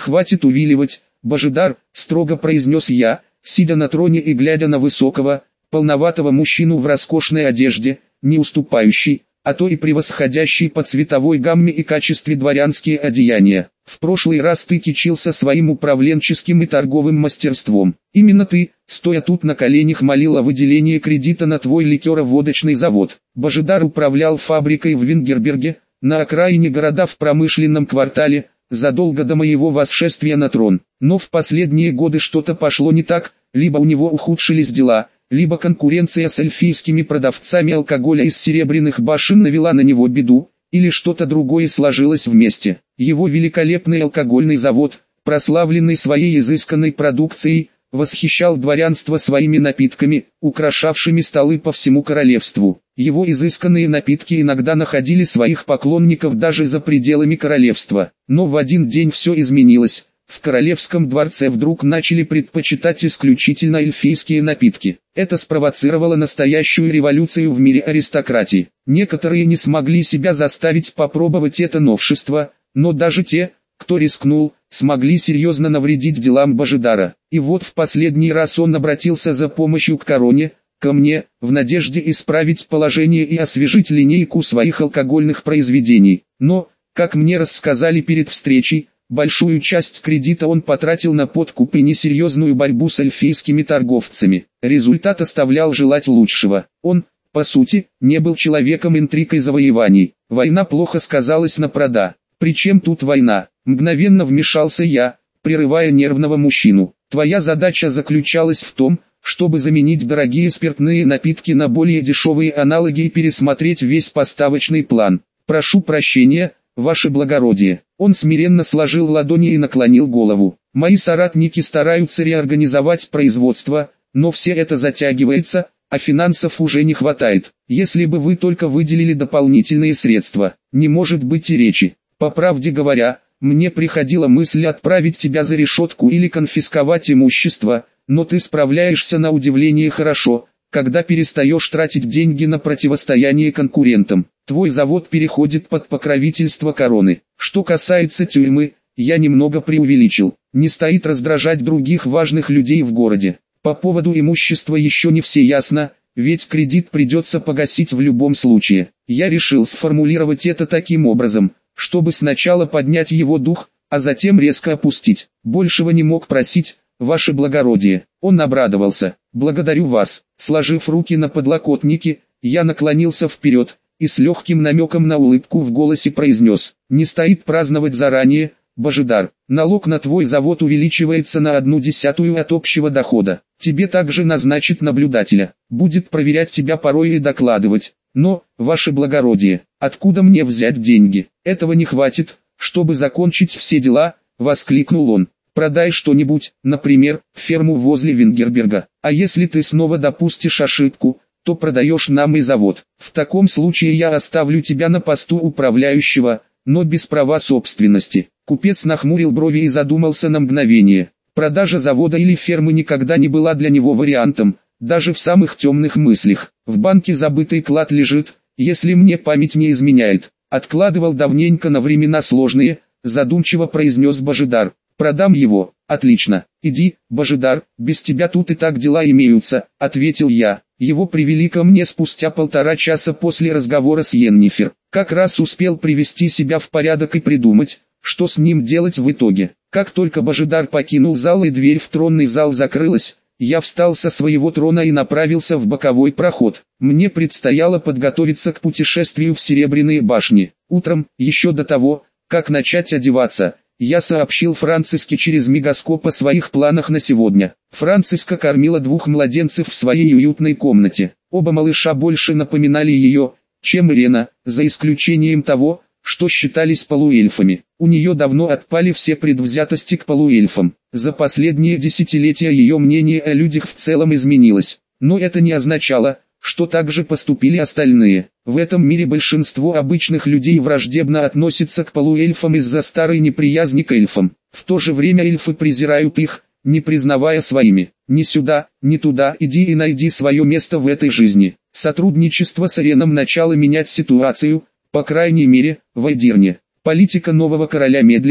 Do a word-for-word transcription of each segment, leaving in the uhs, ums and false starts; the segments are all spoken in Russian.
хватит увиливать, Божидар, строго произнес я, сидя на троне и глядя на высокого, полноватого мужчину в роскошной одежде, не уступающий, а то и превосходящий по цветовой гамме и качестве дворянские одеяния. В прошлый раз ты кичился своим управленческим и торговым мастерством. Именно ты, стоя тут на коленях, молил о выделении кредита на твой ликероводочный завод. Божидар управлял фабрикой в Вингерберге, на окраине города в промышленном квартале, задолго до моего восшествия на трон. Но в последние годы что-то пошло не так, либо у него ухудшились дела, либо конкуренция с эльфийскими продавцами алкоголя из Серебряных башен навела на него беду, или что-то другое сложилось вместе. Его великолепный алкогольный завод, прославленный своей изысканной продукцией, восхищал дворянство своими напитками, украшавшими столы по всему королевству. Его изысканные напитки иногда находили своих поклонников даже за пределами королевства. Но в один день все изменилось. В королевском дворце вдруг начали предпочитать исключительно эльфийские напитки. Это спровоцировало настоящую революцию в мире аристократии. Некоторые не смогли себя заставить попробовать это новшество, но даже те, кто рискнул, смогли серьезно навредить делам Божидара. И вот в последний раз он обратился за помощью к короне, ко мне, в надежде исправить положение и освежить линейку своих алкогольных произведений. Но, как мне рассказали перед встречей, большую часть кредита он потратил на подкуп и несерьезную борьбу с эльфийскими торговцами. Результат оставлял желать лучшего. Он, по сути, не был человеком интриг и завоеваний. Война плохо сказалась на прода. «Причем тут война?» — мгновенно вмешался я, прерывая нервного мужчину. «Твоя задача заключалась в том, чтобы заменить дорогие спиртные напитки на более дешевые аналоги и пересмотреть весь поставочный план. Прошу прощения, ваше благородие». Он смиренно сложил ладони и наклонил голову. «Мои соратники стараются реорганизовать производство, но все это затягивается, а финансов уже не хватает. Если бы вы только выделили дополнительные средства, не может быть и речи. По правде говоря, мне приходила мысль отправить тебя за решетку или конфисковать имущество, но ты справляешься на удивление хорошо, когда перестаешь тратить деньги на противостояние конкурентам. Твой завод переходит под покровительство короны. Что касается тюрьмы, я немного преувеличил. Не стоит раздражать других важных людей в городе. По поводу имущества еще не все ясно, ведь кредит придется погасить в любом случае. Я решил сформулировать это таким образом, чтобы сначала поднять его дух, а затем резко опустить. Большего не мог просить, ваше благородие. Он обрадовался. «Благодарю вас». Сложив руки на подлокотнике, я наклонился вперед, и с легким намеком на улыбку в голосе произнес: «Не стоит праздновать заранее, Божидар. Налог на твой завод увеличивается на одну десятую от общего дохода. Тебе также назначат наблюдателя. Будет проверять тебя порой и докладывать. Но, ваше благородие, откуда мне взять деньги? Этого не хватит, чтобы закончить все дела», — воскликнул он. «Продай что-нибудь, например, ферму возле Вингерберга. А если ты снова допустишь ошибку, то продаешь нам и завод. В таком случае я оставлю тебя на посту управляющего, но без права собственности». Купец нахмурил брови и задумался на мгновение. Продажа завода или фермы никогда не была для него вариантом, даже в самых темных мыслях. В банке забытый клад лежит, если мне память не изменяет. Откладывал давненько на времена сложные, задумчиво произнес Божидар. «Продам его». «Отлично. Иди, Божидар, без тебя тут и так дела имеются», — ответил я. Его привели ко мне спустя полтора часа после разговора с Йеннифер. Как раз успел привести себя в порядок и придумать, что с ним делать в итоге. Как только Божидар покинул зал и дверь в тронный зал закрылась, я встал со своего трона и направился в боковой проход. Мне предстояло подготовиться к путешествию в Серебряные башни. Утром, еще до того, как начать одеваться, я сообщил Франциске через мегаскоп о своих планах на сегодня. Франциска кормила двух младенцев в своей уютной комнате. Оба малыша больше напоминали ее, чем Ирена, за исключением того, что считались полуэльфами. У нее давно отпали все предвзятости к полуэльфам. За последние десятилетия ее мнение о людях в целом изменилось. Но это не означало, что так же поступили остальные. В этом мире большинство обычных людей враждебно относится к полуэльфам из-за старой неприязни к эльфам. В то же время эльфы презирают их, не признавая своими. «Ни сюда, ни туда, иди и найди свое место в этой жизни». Сотрудничество с Иреном начало менять ситуацию, по крайней мере, в Эдирне. Политика нового короля медленно,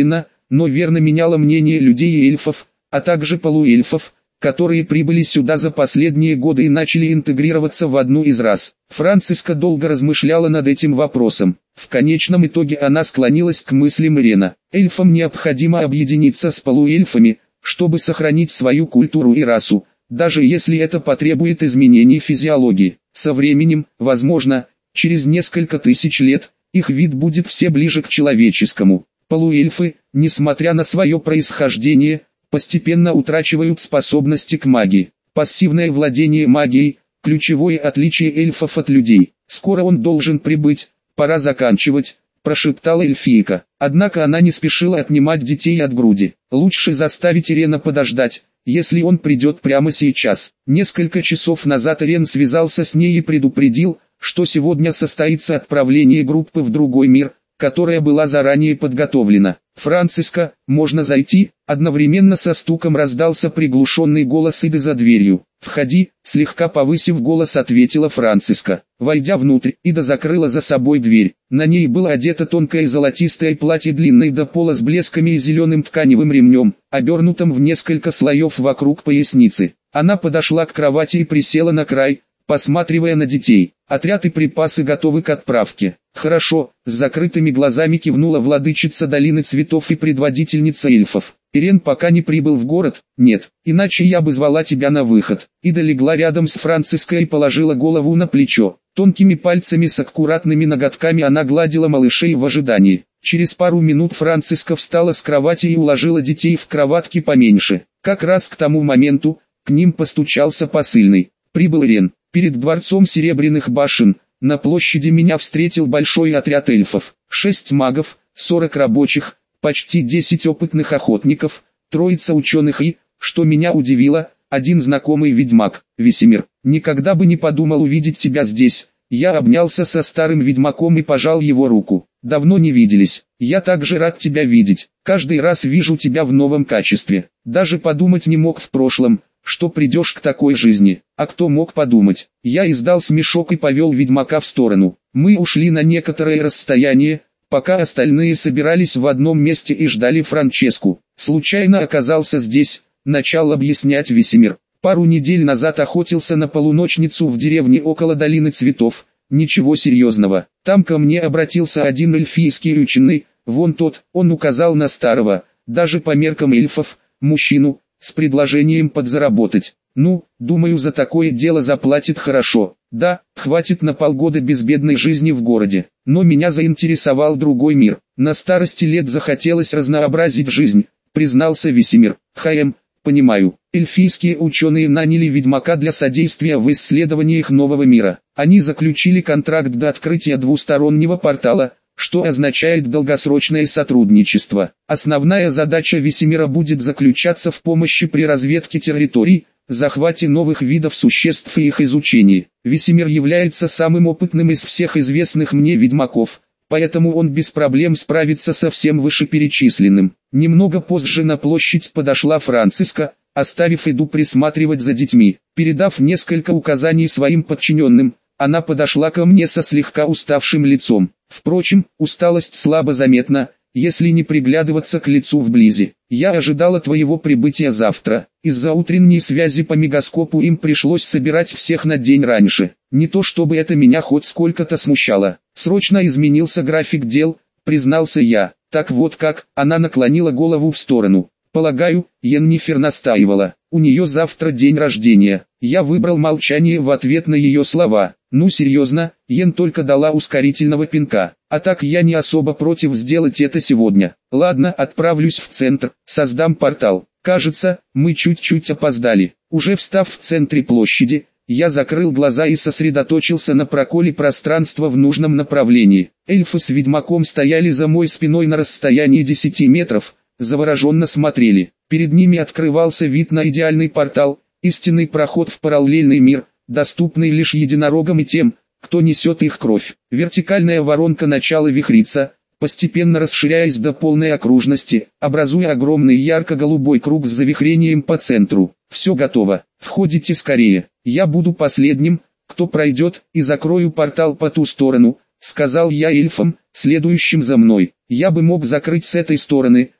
но верно меняло мнение людей и эльфов, а также полуэльфов, которые прибыли сюда за последние годы и начали интегрироваться в одну из рас. Франциска долго размышляла над этим вопросом. В конечном итоге она склонилась к мыслям Ирена. Эльфам необходимо объединиться с полуэльфами, чтобы сохранить свою культуру и расу, даже если это потребует изменений физиологии. Со временем, возможно, через несколько тысяч лет, их вид будет все ближе к человеческому. Полуэльфы, несмотря на свое происхождение, постепенно утрачивают способности к магии. Пассивное владение магией – ключевое отличие эльфов от людей. Скоро он должен прибыть, пора заканчивать, прошептала эльфийка. Однако она не спешила отнимать детей от груди. Лучше заставить Ирена подождать, если он придет прямо сейчас. Несколько часов назад Ирен связался с ней и предупредил, что сегодня состоится отправление группы в другой мир, которая была заранее подготовлена. «Франциска, можно зайти?» Одновременно со стуком раздался приглушенный голос Иды за дверью. «Входи», слегка повысив голос, ответила Франциска. Войдя внутрь, Ида закрыла за собой дверь. На ней было одето тонкое золотистое платье длинное до пола с блесками и зеленым тканевым ремнем, обернутым в несколько слоев вокруг поясницы. Она подошла к кровати и присела на край, посматривая на детей. «Отряд и припасы готовы к отправке». «Хорошо», с закрытыми глазами кивнула владычица долины цветов и предводительница эльфов. «Ирен пока не прибыл в город?» «Нет, иначе я бы звала тебя на выход». Ида легла рядом с Франциской и положила голову на плечо. Тонкими пальцами с аккуратными ноготками она гладила малышей в ожидании. Через пару минут Франциска встала с кровати и уложила детей в кроватки поменьше. Как раз к тому моменту, к ним постучался посыльный. Прибыл Ирен. Перед дворцом Серебряных башен, на площади меня встретил большой отряд эльфов. Шесть магов, сорок рабочих, почти десять опытных охотников, троица ученых и, что меня удивило, один знакомый ведьмак, Весемир. Никогда бы не подумал увидеть тебя здесь. Я обнялся со старым ведьмаком и пожал его руку. Давно не виделись. Я также рад тебя видеть. Каждый раз вижу тебя в новом качестве. Даже подумать не мог в прошлом, что придешь к такой жизни. А кто мог подумать? Я издал смешок и повел ведьмака в сторону. Мы ушли на некоторое расстояние, пока остальные собирались в одном месте и ждали Франческу. Случайно оказался здесь, начал объяснять Весемир. Пару недель назад охотился на полуночницу в деревне около долины цветов. Ничего серьезного. Там ко мне обратился один эльфийский ученый, вон тот, он указал на старого, даже по меркам эльфов, мужчину, с предложением подзаработать. Ну, думаю, за такое дело заплатит хорошо. Да, хватит на полгода безбедной жизни в городе. Но меня заинтересовал другой мир. На старости лет захотелось разнообразить жизнь, признался Весемир. Хаем, понимаю. Эльфийские ученые наняли ведьмака для содействия в исследованиях нового мира. Они заключили контракт до открытия двустороннего портала, что означает долгосрочное сотрудничество. Основная задача Весемира будет заключаться в помощи при разведке территорий, захвате новых видов существ и их изучении. Весемир является самым опытным из всех известных мне ведьмаков, поэтому он без проблем справится со всем вышеперечисленным. Немного позже на площадь подошла Франциска, оставив Иду присматривать за детьми. Передав несколько указаний своим подчиненным, она подошла ко мне со слегка уставшим лицом. Впрочем, усталость слабо заметна, если не приглядываться к лицу вблизи. Я ожидала твоего прибытия завтра. Из-за утренней связи по мегаскопу им пришлось собирать всех на день раньше. Не то чтобы это меня хоть сколько-то смущало. Срочно изменился график дел, признался я. Так вот как, она наклонила голову в сторону. Полагаю, Йеннифер настаивала. У нее завтра день рождения. Я выбрал молчание в ответ на ее слова. Ну серьезно, Йен только дала ускорительного пинка. А так я не особо против сделать это сегодня. Ладно, отправлюсь в центр, создам портал. Кажется, мы чуть-чуть опоздали. Уже встав в центре площади, я закрыл глаза и сосредоточился на проколе пространства в нужном направлении. Эльфы с ведьмаком стояли за моей спиной на расстоянии десяти метров, завороженно смотрели. Перед ними открывался вид на идеальный портал, истинный проход в параллельный мир, доступный лишь единорогам и тем, кто несет их кровь. Вертикальная воронка начала вихриться, постепенно расширяясь до полной окружности, образуя огромный ярко-голубой круг с завихрением по центру. Все готово, входите скорее. Я буду последним, кто пройдет, и закрою портал по ту сторону, сказал я эльфам, следующим за мной. Я бы мог закрыть с этой стороны,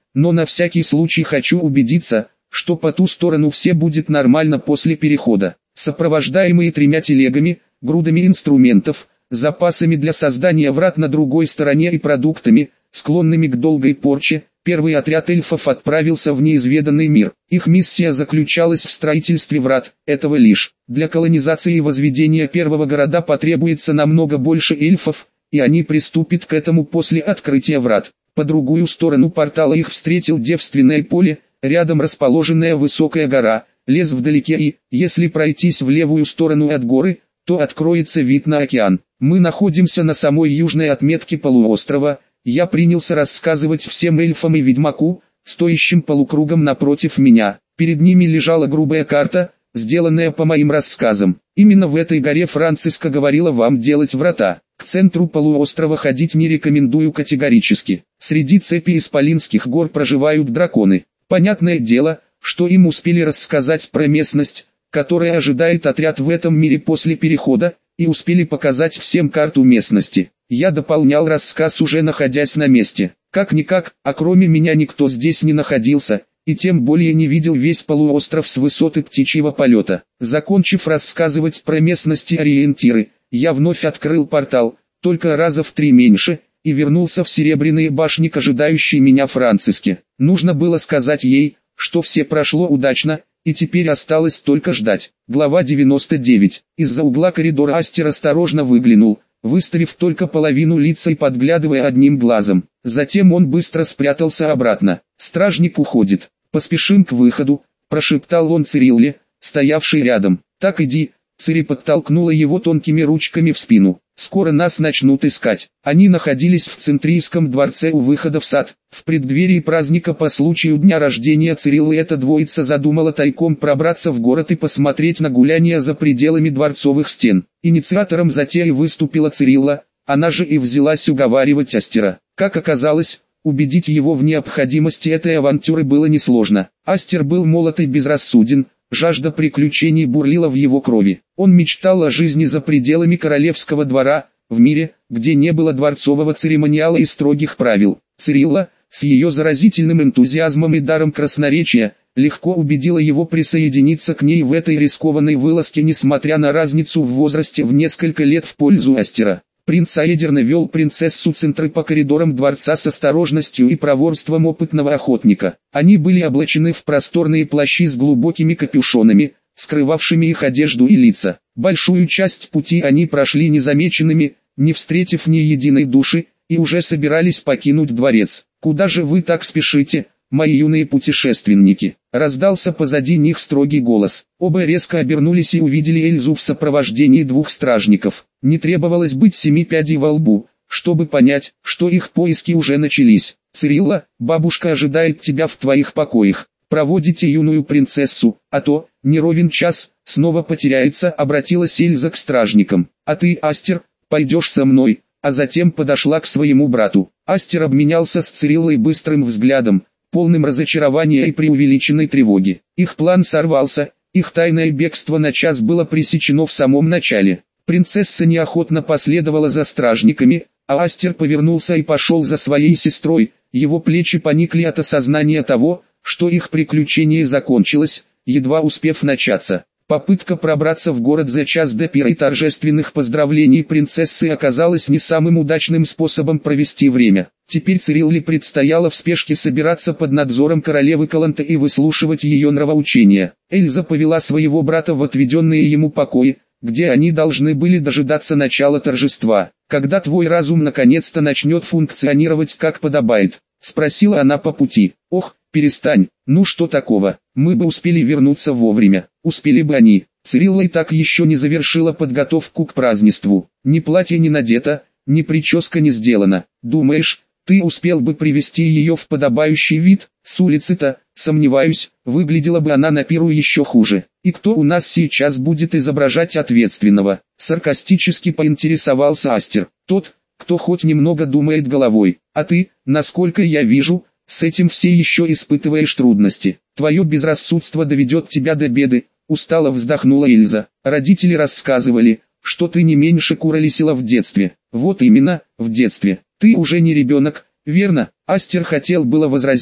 но на всякий случай хочу убедиться, что по ту сторону все будет нормально после перехода. Сопровождаемые тремя телегами, грудами инструментов, запасами для создания врат на другой стороне и продуктами, склонными к долгой порче, первый отряд эльфов отправился в неизведанный мир. Их миссия заключалась в строительстве врат, этого лишь. Для колонизации и возведения первого города потребуется намного больше эльфов, и они приступят к этому после открытия врат. По другую сторону портала их встретил девственное поле, рядом расположенная высокая гора, лес вдалеке и, если пройтись в левую сторону от горы, то откроется вид на океан. Мы находимся на самой южной отметке полуострова. Я принялся рассказывать всем эльфам и ведьмаку, стоящим полукругом напротив меня. Перед ними лежала грубая карта, сделанная по моим рассказам. Именно в этой горе Франциска говорила вам делать врата. К центру полуострова ходить не рекомендую категорически. Среди цепи исполинских гор проживают драконы. Понятное дело, что им успели рассказать про местность, которая ожидает отряд в этом мире после перехода, и успели показать всем карту местности. Я дополнял рассказ, уже находясь на месте. Как-никак, а кроме меня никто здесь не находился, и тем более не видел весь полуостров с высоты птичьего полета. Закончив рассказывать про местности и ориентиры, я вновь открыл портал, только раза в три меньше, и вернулся в Серебряные башни к ожидающей меня Франциске. Нужно было сказать ей, что все прошло удачно, и теперь осталось только ждать. Глава девяносто девять. Из-за угла коридора Астер осторожно выглянул, выставив только половину лица и подглядывая одним глазом. Затем он быстро спрятался обратно. «Стражник уходит. Поспешим к выходу», – прошептал он Цирилле, стоявшей рядом. «Так иди». Цири подтолкнула его тонкими ручками в спину. «Скоро нас начнут искать». Они находились в Центрийском дворце у выхода в сад. В преддверии праздника по случаю дня рождения Цириллы эта двоица задумала тайком пробраться в город и посмотреть на гуляния за пределами дворцовых стен. Инициатором затеи выступила Цирилла, она же и взялась уговаривать Астера. Как оказалось, убедить его в необходимости этой авантюры было несложно. Астер был молод и безрассуден. Жажда приключений бурлила в его крови. Он мечтал о жизни за пределами королевского двора, в мире, где не было дворцового церемониала и строгих правил. Цирилла, с ее заразительным энтузиазмом и даром красноречия, легко убедила его присоединиться к ней в этой рискованной вылазке, несмотря на разницу в возрасте в несколько лет в пользу Астера. Принц Аэдерн вел принцессу Центры по коридорам дворца с осторожностью и проворством опытного охотника. Они были облачены в просторные плащи с глубокими капюшонами, скрывавшими их одежду и лица. Большую часть пути они прошли незамеченными, не встретив ни единой души, и уже собирались покинуть дворец. «Куда же вы так спешите, мои юные путешественники?» Раздался позади них строгий голос. Оба резко обернулись и увидели Эльзу в сопровождении двух стражников. Не требовалось быть семи пядей во лбу, чтобы понять, что их поиски уже начались. «Цирилла, бабушка ожидает тебя в твоих покоях. Проводите юную принцессу, а то, не ровен час, снова потеряется», — обратилась Эльза к стражникам. «А ты, Астер, пойдешь со мной», а затем подошла к своему брату. Астер обменялся с Цириллой быстрым взглядом, полным разочарования и преувеличенной тревоги. Их план сорвался, их тайное бегство на час было пресечено в самом начале. Принцесса неохотно последовала за стражниками, а Астер повернулся и пошел за своей сестрой. Его плечи поникли от осознания того, что их приключение закончилось, едва успев начаться. Попытка пробраться в город за час до пира и торжественных поздравлений принцессы оказалась не самым удачным способом провести время. Теперь Цирилле предстояло в спешке собираться под надзором королевы Каланты и выслушивать ее нравоучения. Эльза повела своего брата в отведенные ему покои, где они должны были дожидаться начала торжества. «Когда твой разум наконец-то начнет функционировать как подобает?» — спросила она по пути. «Ох, перестань, ну что такого, мы бы успели вернуться вовремя». Успели бы они. Цирилла и так еще не завершила подготовку к празднеству. Ни платье не надето, ни прическа не сделана. Думаешь, ты успел бы привести ее в подобающий вид? С улицы-то, сомневаюсь, выглядела бы она на пиру еще хуже. И кто у нас сейчас будет изображать ответственного? Саркастически поинтересовался Астер. Тот, кто хоть немного думает головой. А ты, насколько я вижу, с этим все еще испытываешь трудности. Твое безрассудство доведет тебя до беды, устало вздохнула Эльза. Родители рассказывали, что ты не меньше куролесила в детстве. Вот именно, в детстве. Ты уже не ребенок, верно? Астер хотел было возразить,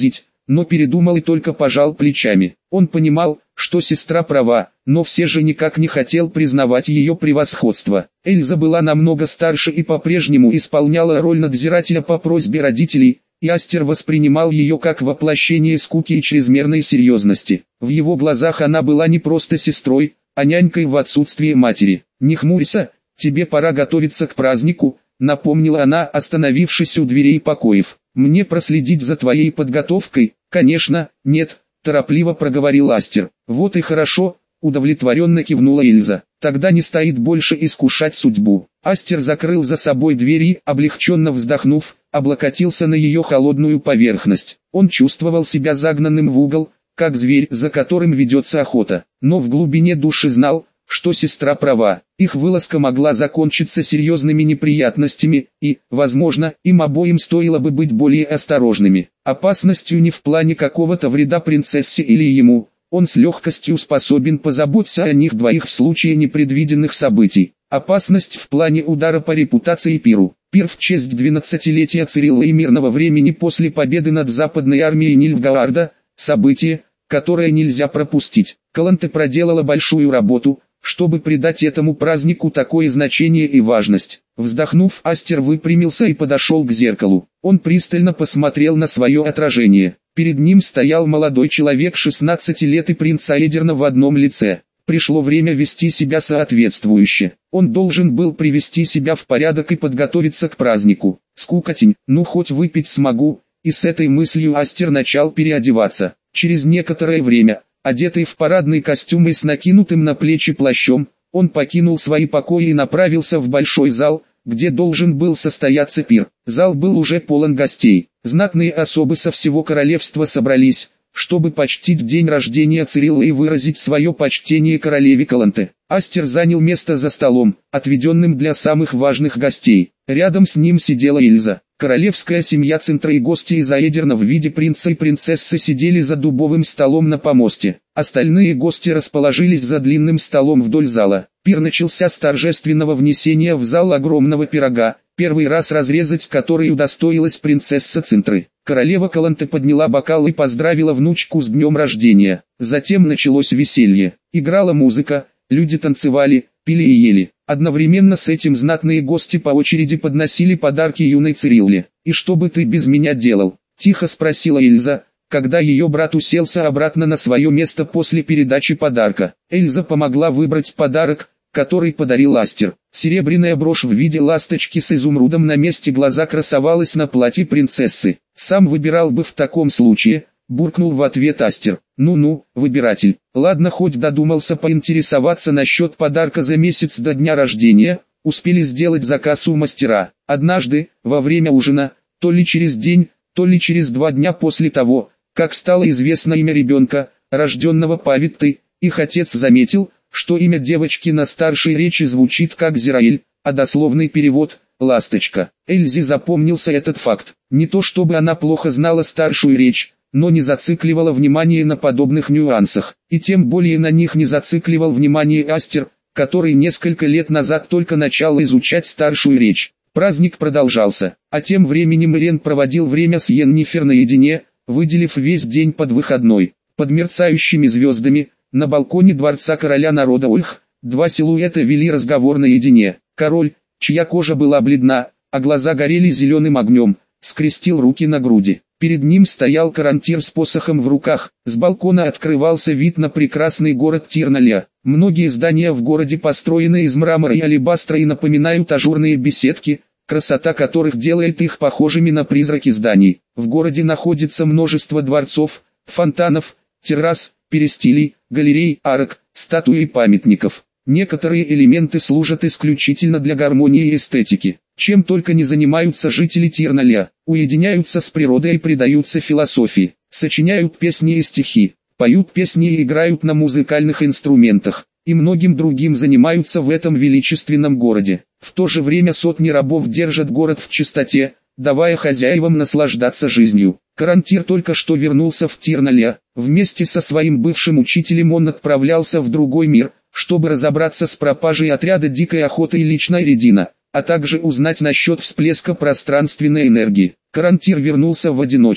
но передумал и только пожал плечами. Он понимал, что сестра права, но все же никак не хотел признавать ее превосходство. Эльза была намного старше и по-прежнему исполняла роль надзирателя по просьбе родителей, и Астер воспринимал ее как воплощение скуки и чрезмерной серьезности. В его глазах она была не просто сестрой, а нянькой в отсутствие матери. «Не хмурься, тебе пора готовиться к празднику», — напомнила она, остановившись у дверей покоев. «Мне проследить за твоей подготовкой?» «Конечно, нет», — торопливо проговорил Астер. «Вот и хорошо», — удовлетворенно кивнула Эльза. «Тогда не стоит больше искушать судьбу». Астер закрыл за собой дверь и, облегченно вздохнув, облокотился на ее холодную поверхность. Он чувствовал себя загнанным в угол, как зверь, за которым ведется охота. Но в глубине души знал, что сестра права. Их вылазка могла закончиться серьезными неприятностями, и, возможно, им обоим стоило бы быть более осторожными. Опасностью не в плане какого-то вреда принцессе или ему. Он с легкостью способен позаботиться о них двоих в случае непредвиденных событий. Опасность в плане удара по репутации Пиру. Пир в честь двенадцатилетия Цирилла и мирного времени после победы над западной армией Нильфгаарда – событие, которое нельзя пропустить. Каланте проделала большую работу, чтобы придать этому празднику такое значение и важность. Вздохнув, Астер выпрямился и подошел к зеркалу. Он пристально посмотрел на свое отражение. Перед ним стоял молодой человек шестнадцати лет и принц Аэдерна в одном лице. Пришло время вести себя соответствующе. Он должен был привести себя в порядок и подготовиться к празднику. Скукотень, ну хоть выпить смогу, и с этой мыслью Астер начал переодеваться. Через некоторое время, одетый в парадный костюм и с накинутым на плечи плащом, он покинул свои покои и направился в большой зал, где должен был состояться пир. Зал был уже полон гостей. Знатные особы со всего королевства собрались, чтобы почтить день рождения Цирилла и выразить свое почтение королеве Каланте. Астер занял место за столом, отведенным для самых важных гостей. Рядом с ним сидела Эльза. Королевская семья Центра и гости из Аэдерна в виде принца и принцессы сидели за дубовым столом на помосте. Остальные гости расположились за длинным столом вдоль зала. Пир начался с торжественного внесения в зал огромного пирога, первый раз разрезать который удостоилась принцесса Центры. Королева Каланте подняла бокал и поздравила внучку с днем рождения. Затем началось веселье. Играла музыка, люди танцевали, пили и ели. Одновременно с этим знатные гости по очереди подносили подарки юной Цирилле. «И что бы ты без меня делал?» – тихо спросила Эльза, когда ее брат уселся обратно на свое место после передачи подарка. Эльза помогла выбрать подарок, который подарил Астер. Серебряная брошь в виде ласточки с изумрудом на месте глаза красовалась на платье принцессы. «Сам выбирал бы в таком случае», — буркнул в ответ Астер. «Ну-ну, выбиратель. Ладно, хоть додумался поинтересоваться насчет подарка за месяц до дня рождения, успели сделать заказ у мастера. Однажды, во время ужина, то ли через день, то ли через два дня после того, как стало известно имя ребенка, рожденного по Виттой, их отец заметил, что имя девочки на старшей речи звучит как Зираэль, а дословный перевод – «ласточка». Эльзе запомнился этот факт. Не то чтобы она плохо знала старшую речь, но не зацикливала внимание на подобных нюансах, и тем более на них не зацикливал внимание Астер, который несколько лет назад только начал изучать старшую речь. Праздник продолжался, а тем временем Ирен проводил время с Йеннифер наедине, выделив весь день под выходной. Под мерцающими звездами, на балконе дворца короля народа Ольх, два силуэта вели разговор наедине. Король, чья кожа была бледна, а глаза горели зеленым огнем, скрестил руки на груди. Перед ним стоял Карантир с посохом в руках. С балкона открывался вид на прекрасный город Тирналя. Многие здания в городе построены из мрамора и алебастра и напоминают ажурные беседки, красота которых делает их похожими на призраки зданий. В городе находится множество дворцов, фонтанов, террас, перистилей, галерей, арок, статуй и памятников. Некоторые элементы служат исключительно для гармонии и эстетики. Чем только не занимаются жители Тирналя, уединяются с природой и предаются философии, сочиняют песни и стихи, поют песни и играют на музыкальных инструментах, и многим другим занимаются в этом величественном городе. В то же время сотни рабов держат город в чистоте, давая хозяевам наслаждаться жизнью. Карантир только что вернулся в Тирналя. Вместе со своим бывшим учителем он отправлялся в другой мир, чтобы разобраться с пропажей отряда дикой охоты и личной Редина, а также узнать насчет всплеска пространственной энергии. Карантир вернулся в одиночку.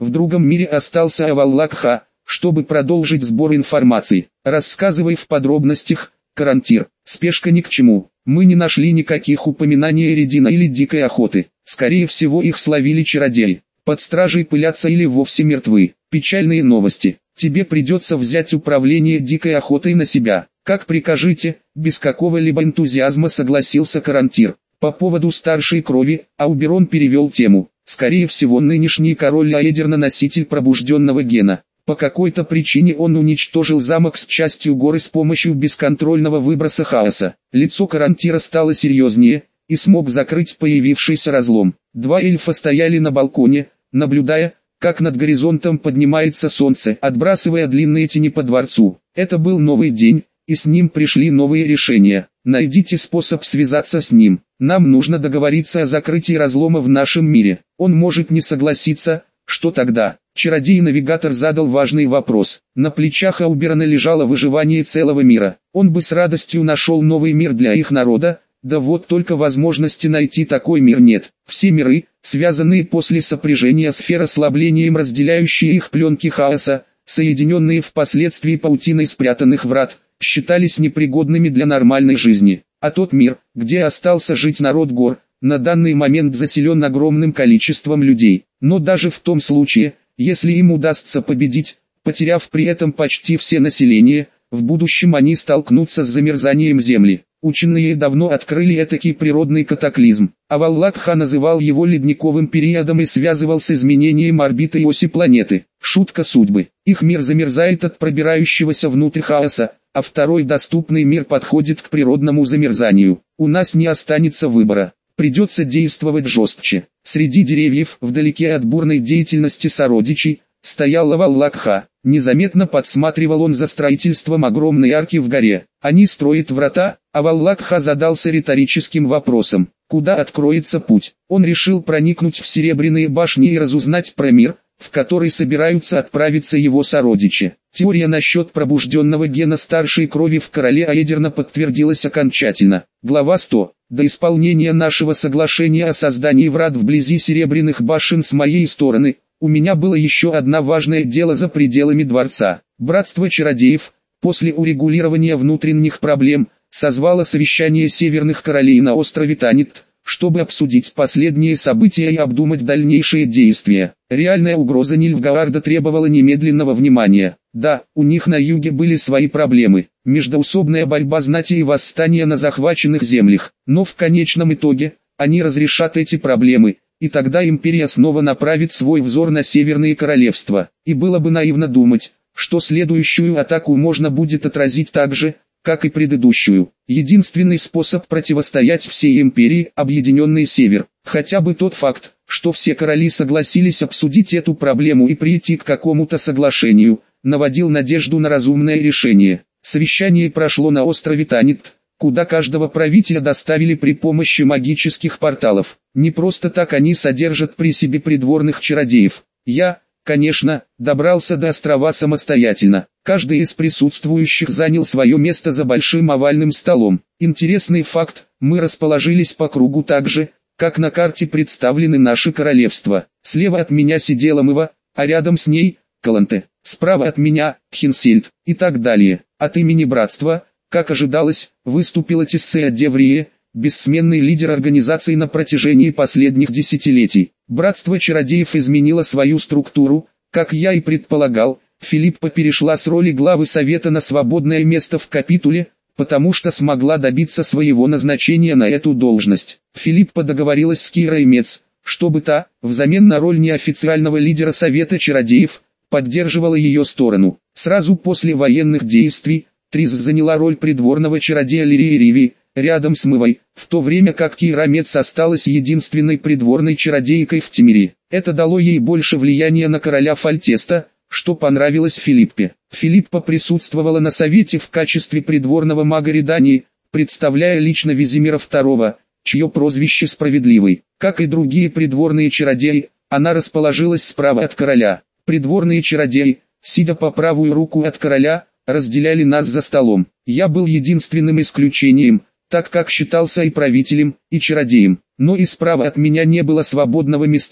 В другом мире остался Аваллак-Ха, чтобы продолжить сбор информации. Рассказывай в подробностях, Карантир. Спешка ни к чему. Мы не нашли никаких упоминаний Эредина или дикой охоты. Скорее всего их словили чародеи. Под стражей пылятся или вовсе мертвы. Печальные новости. Тебе придется взять управление дикой охотой на себя. Как прикажете, без какого-либо энтузиазма согласился Карантир. По поводу старшей крови, Ауберон перевел тему. Скорее всего нынешний король Аэдерна носитель пробужденного гена. По какой-то причине он уничтожил замок с частью горы с помощью бесконтрольного выброса хаоса. Лицо Карантира стало серьезнее, и смог закрыть появившийся разлом. Два эльфа стояли на балконе, наблюдая, как над горизонтом поднимается солнце, отбрасывая длинные тени по дворцу. Это был новый день, и с ним пришли новые решения. Найдите способ связаться с ним. Нам нужно договориться о закрытии разлома в нашем мире. Он может не согласиться. Что тогда? Чародей-навигатор задал важный вопрос. На плечах Ауберона лежало выживание целого мира. Он бы с радостью нашел новый мир для их народа, да вот только возможности найти такой мир нет. Все миры, связанные после сопряжения сфер ослаблением разделяющие их пленки хаоса, соединенные впоследствии паутиной спрятанных врат, считались непригодными для нормальной жизни. А тот мир, где остался жить народ гор, на данный момент заселен огромным количеством людей. Но даже в том случае, если им удастся победить, потеряв при этом почти все население, в будущем они столкнутся с замерзанием земли. Ученые давно открыли этакий природный катаклизм. Аваллак-Ха называл его ледниковым периодом и связывал с изменением орбиты и оси планеты. Шутка судьбы. Их мир замерзает от пробирающегося внутрь хаоса, а второй доступный мир подходит к природному замерзанию. У нас не останется выбора. Придется действовать жестче. Среди деревьев, вдалеке от бурной деятельности сородичей, стоял Аваллак-Ха. Незаметно подсматривал он за строительством огромной арки в горе. Они строят врата. Аваллак-Ха задался риторическим вопросом. Куда откроется путь? Он решил проникнуть в Серебряные башни и разузнать про мир, в который собираются отправиться его сородичи. Теория насчет пробужденного гена старшей крови в короле Аэдерна подтвердилась окончательно. Глава сто. До исполнения нашего соглашения о создании врат вблизи Серебряных башен с моей стороны, у меня было еще одно важное дело за пределами дворца. Братство чародеев, после урегулирования внутренних проблем, созвало совещание северных королей на острове Танит, чтобы обсудить последние события и обдумать дальнейшие действия. Реальная угроза Нильфгаарда требовала немедленного внимания. Да, у них на юге были свои проблемы, междоусобная борьба знати и восстания на захваченных землях, но в конечном итоге, они разрешат эти проблемы, и тогда империя снова направит свой взор на северные королевства. И было бы наивно думать, что следующую атаку можно будет отразить так же, как и предыдущую. Единственный способ противостоять всей империи – объединенный север. Хотя бы тот факт, что все короли согласились обсудить эту проблему и прийти к какому-то соглашению, наводил надежду на разумное решение. Совещание прошло на острове Танит, куда каждого правителя доставили при помощи магических порталов. Не просто так они содержат при себе придворных чародеев. Я, конечно, добрался до острова самостоятельно. Каждый из присутствующих занял свое место за большим овальным столом. Интересный факт, мы расположились по кругу так же, как на карте представлены наши королевства. Слева от меня сидела Мыва, а рядом с ней – Каланте. Справа от меня – Хинсельд, и так далее. От имени братства, как ожидалось, выступила Тиссея Деврие, бессменный лидер организации на протяжении последних десятилетий. Братство чародеев изменило свою структуру, как я и предполагал. Филиппа перешла с роли главы совета на свободное место в капитуле, потому что смогла добиться своего назначения на эту должность. Филиппа договорилась с Кирой Мец, чтобы та, взамен на роль неофициального лидера совета чародеев, поддерживала ее сторону. Сразу после военных действий, Трис заняла роль придворного чародея Лирии Риви, рядом с Мывой, в то время как Кира Мец осталась единственной придворной чародейкой в Тимире. Это дало ей больше влияния на короля Фальтеста, что понравилось Филиппе. Филиппа присутствовала на совете в качестве придворного мага Редании, представляя лично Визимира второго, чье прозвище Справедливый. Как и другие придворные чародеи, она расположилась справа от короля. Придворные чародеи, сидя по правую руку от короля, разделяли нас за столом. Я был единственным исключением, так как считался и правителем, и чародеем. Но и справа от меня не было свободного места,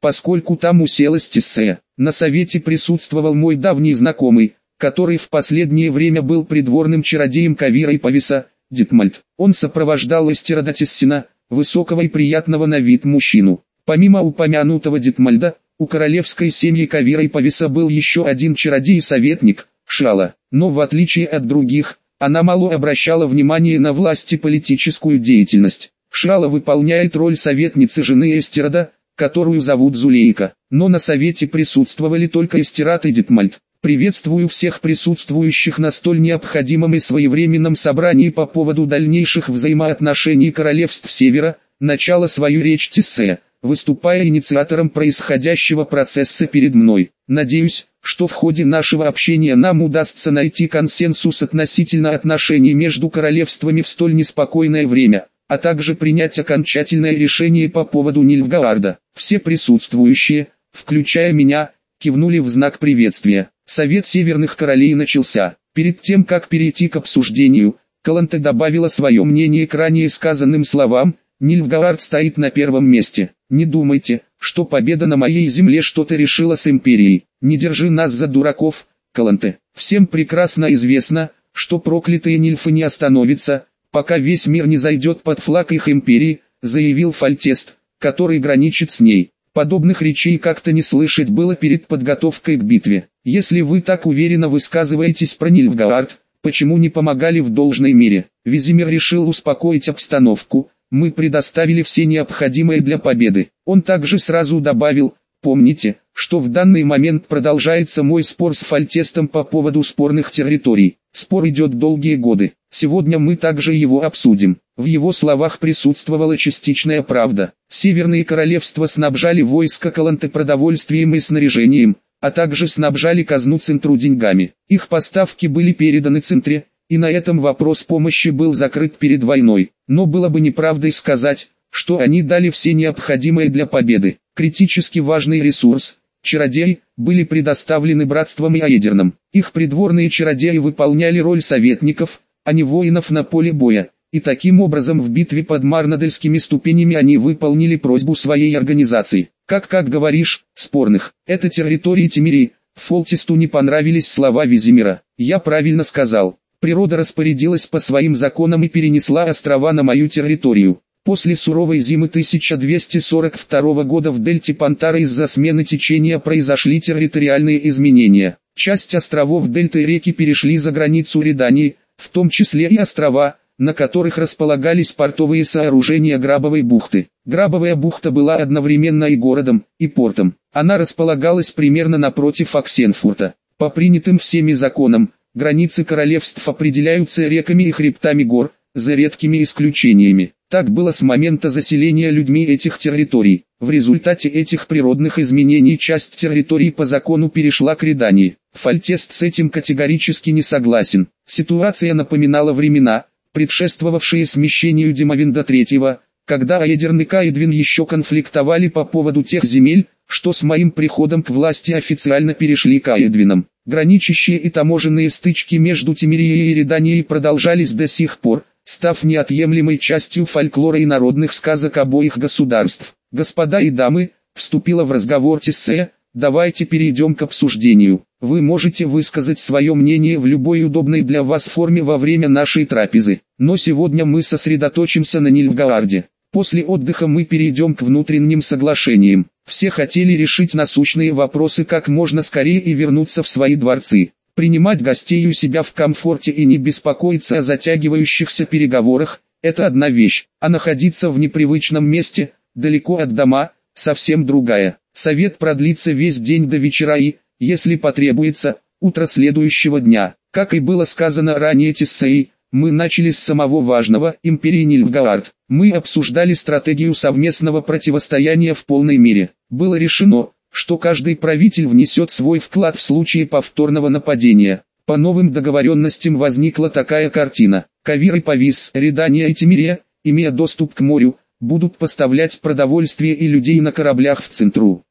поскольку там уселась Тиссея. На совете присутствовал мой давний знакомый, который в последнее время был придворным чародеем Кавира и Пависа, Дитмальд. Он сопровождал Эстерада Тессина, высокого и приятного на вид мужчину. Помимо упомянутого Дитмальда, у королевской семьи Кавира и Пависа был еще один чародей и советник, Шала, но в отличие от других, она мало обращала внимание на власть и политическую деятельность. Шала выполняет роль советницы жены Эстерада, которую зовут Зулейка, но на совете присутствовали только Эстерад и Дитмальд. Приветствую всех присутствующих на столь необходимом и своевременном собрании по поводу дальнейших взаимоотношений королевств Севера, начала свою речь Тиссея, выступая инициатором происходящего процесса перед мной. Надеюсь, что в ходе нашего общения нам удастся найти консенсус относительно отношений между королевствами в столь неспокойное время, а также принять окончательное решение по поводу Нильфгаарда. Все присутствующие, включая меня, кивнули в знак приветствия. Совет Северных Королей начался. Перед тем, как перейти к обсуждению, Каланте добавила свое мнение к ранее сказанным словам: «Нильфгаард стоит на первом месте. Не думайте, что победа на моей земле что-то решила с Империей. Не держи нас за дураков, Каланте. Всем прекрасно известно, что проклятые Нильфы не остановятся, пока весь мир не зайдет под флаг их Империи», заявил Фальтест, который граничит с ней. Подобных речей как-то не слышать было перед подготовкой к битве. Если вы так уверенно высказываетесь про Нильфгаард, почему не помогали в должной мере? Визимир решил успокоить обстановку: мы предоставили все необходимое для победы. Он также сразу добавил: помните, что в данный момент продолжается мой спор с Фальтестом по поводу спорных территорий. Спор идет долгие годы. Сегодня мы также его обсудим. В его словах присутствовала частичная правда. Северные королевства снабжали войско Каланте продовольствием и снаряжением, а также снабжали казну Центру деньгами. Их поставки были переданы Центре, и на этом вопрос помощи был закрыт перед войной. Но было бы неправдой сказать, что они дали все необходимое для победы. Критически важный ресурс, чародеи, были предоставлены Братством и Аедерном. Их придворные чародеи выполняли роль советников, а не воинов на поле боя, и таким образом в битве под Марнадельскими ступенями они выполнили просьбу своей организации. Как как говоришь, спорных, это территории Тимирии. Фолтесту не понравились слова Визимира. Я правильно сказал. Природа распорядилась по своим законам и перенесла острова на мою территорию. После суровой зимы тысяча двести сорок второго года в дельте Пантара из-за смены течения произошли территориальные изменения. Часть островов дельты реки перешли за границу Редании, в том числе и острова, на которых располагались портовые сооружения Грабовой бухты. Грабовая бухта была одновременно и городом, и портом. Она располагалась примерно напротив Оксенфурта. По принятым всеми законам, границы королевств определяются реками и хребтами гор, за редкими исключениями. Так было с момента заселения людьми этих территорий. В результате этих природных изменений часть территорий по закону перешла к Редании. Фальтест с этим категорически не согласен. Ситуация напоминала времена, предшествовавшие смещению Димовинда третьего, когда Аедерн и Каэдвин еще конфликтовали по поводу тех земель, что с моим приходом к власти официально перешли к Каэдвинам. Граничащие и таможенные стычки между Тимирией и Реданией продолжались до сих пор, став неотъемлемой частью фольклора и народных сказок обоих государств. «Господа и дамы», — вступила в разговор Тиссея, — «давайте перейдем к обсуждению. Вы можете высказать свое мнение в любой удобной для вас форме во время нашей трапезы, но сегодня мы сосредоточимся на Нильфгаарде. После отдыха мы перейдем к внутренним соглашениям. Все хотели решить насущные вопросы как можно скорее и вернуться в свои дворцы. Принимать гостей у себя в комфорте и не беспокоиться о затягивающихся переговорах – это одна вещь, а находиться в непривычном месте, далеко от дома, совсем другая. Совет продлится весь день до вечера и, если потребуется, утро следующего дня. Как и было сказано ранее Тиссеей, мы начали с самого важного – Империи Нильфгаард. Мы обсуждали стратегию совместного противостояния в полной мере. Было решено, что каждый правитель внесет свой вклад в случае повторного нападения. По новым договоренностям возникла такая картина. Кавир и Павис, Редания и Тимирия, имея доступ к морю, будут поставлять продовольствие и людей на кораблях в Центру.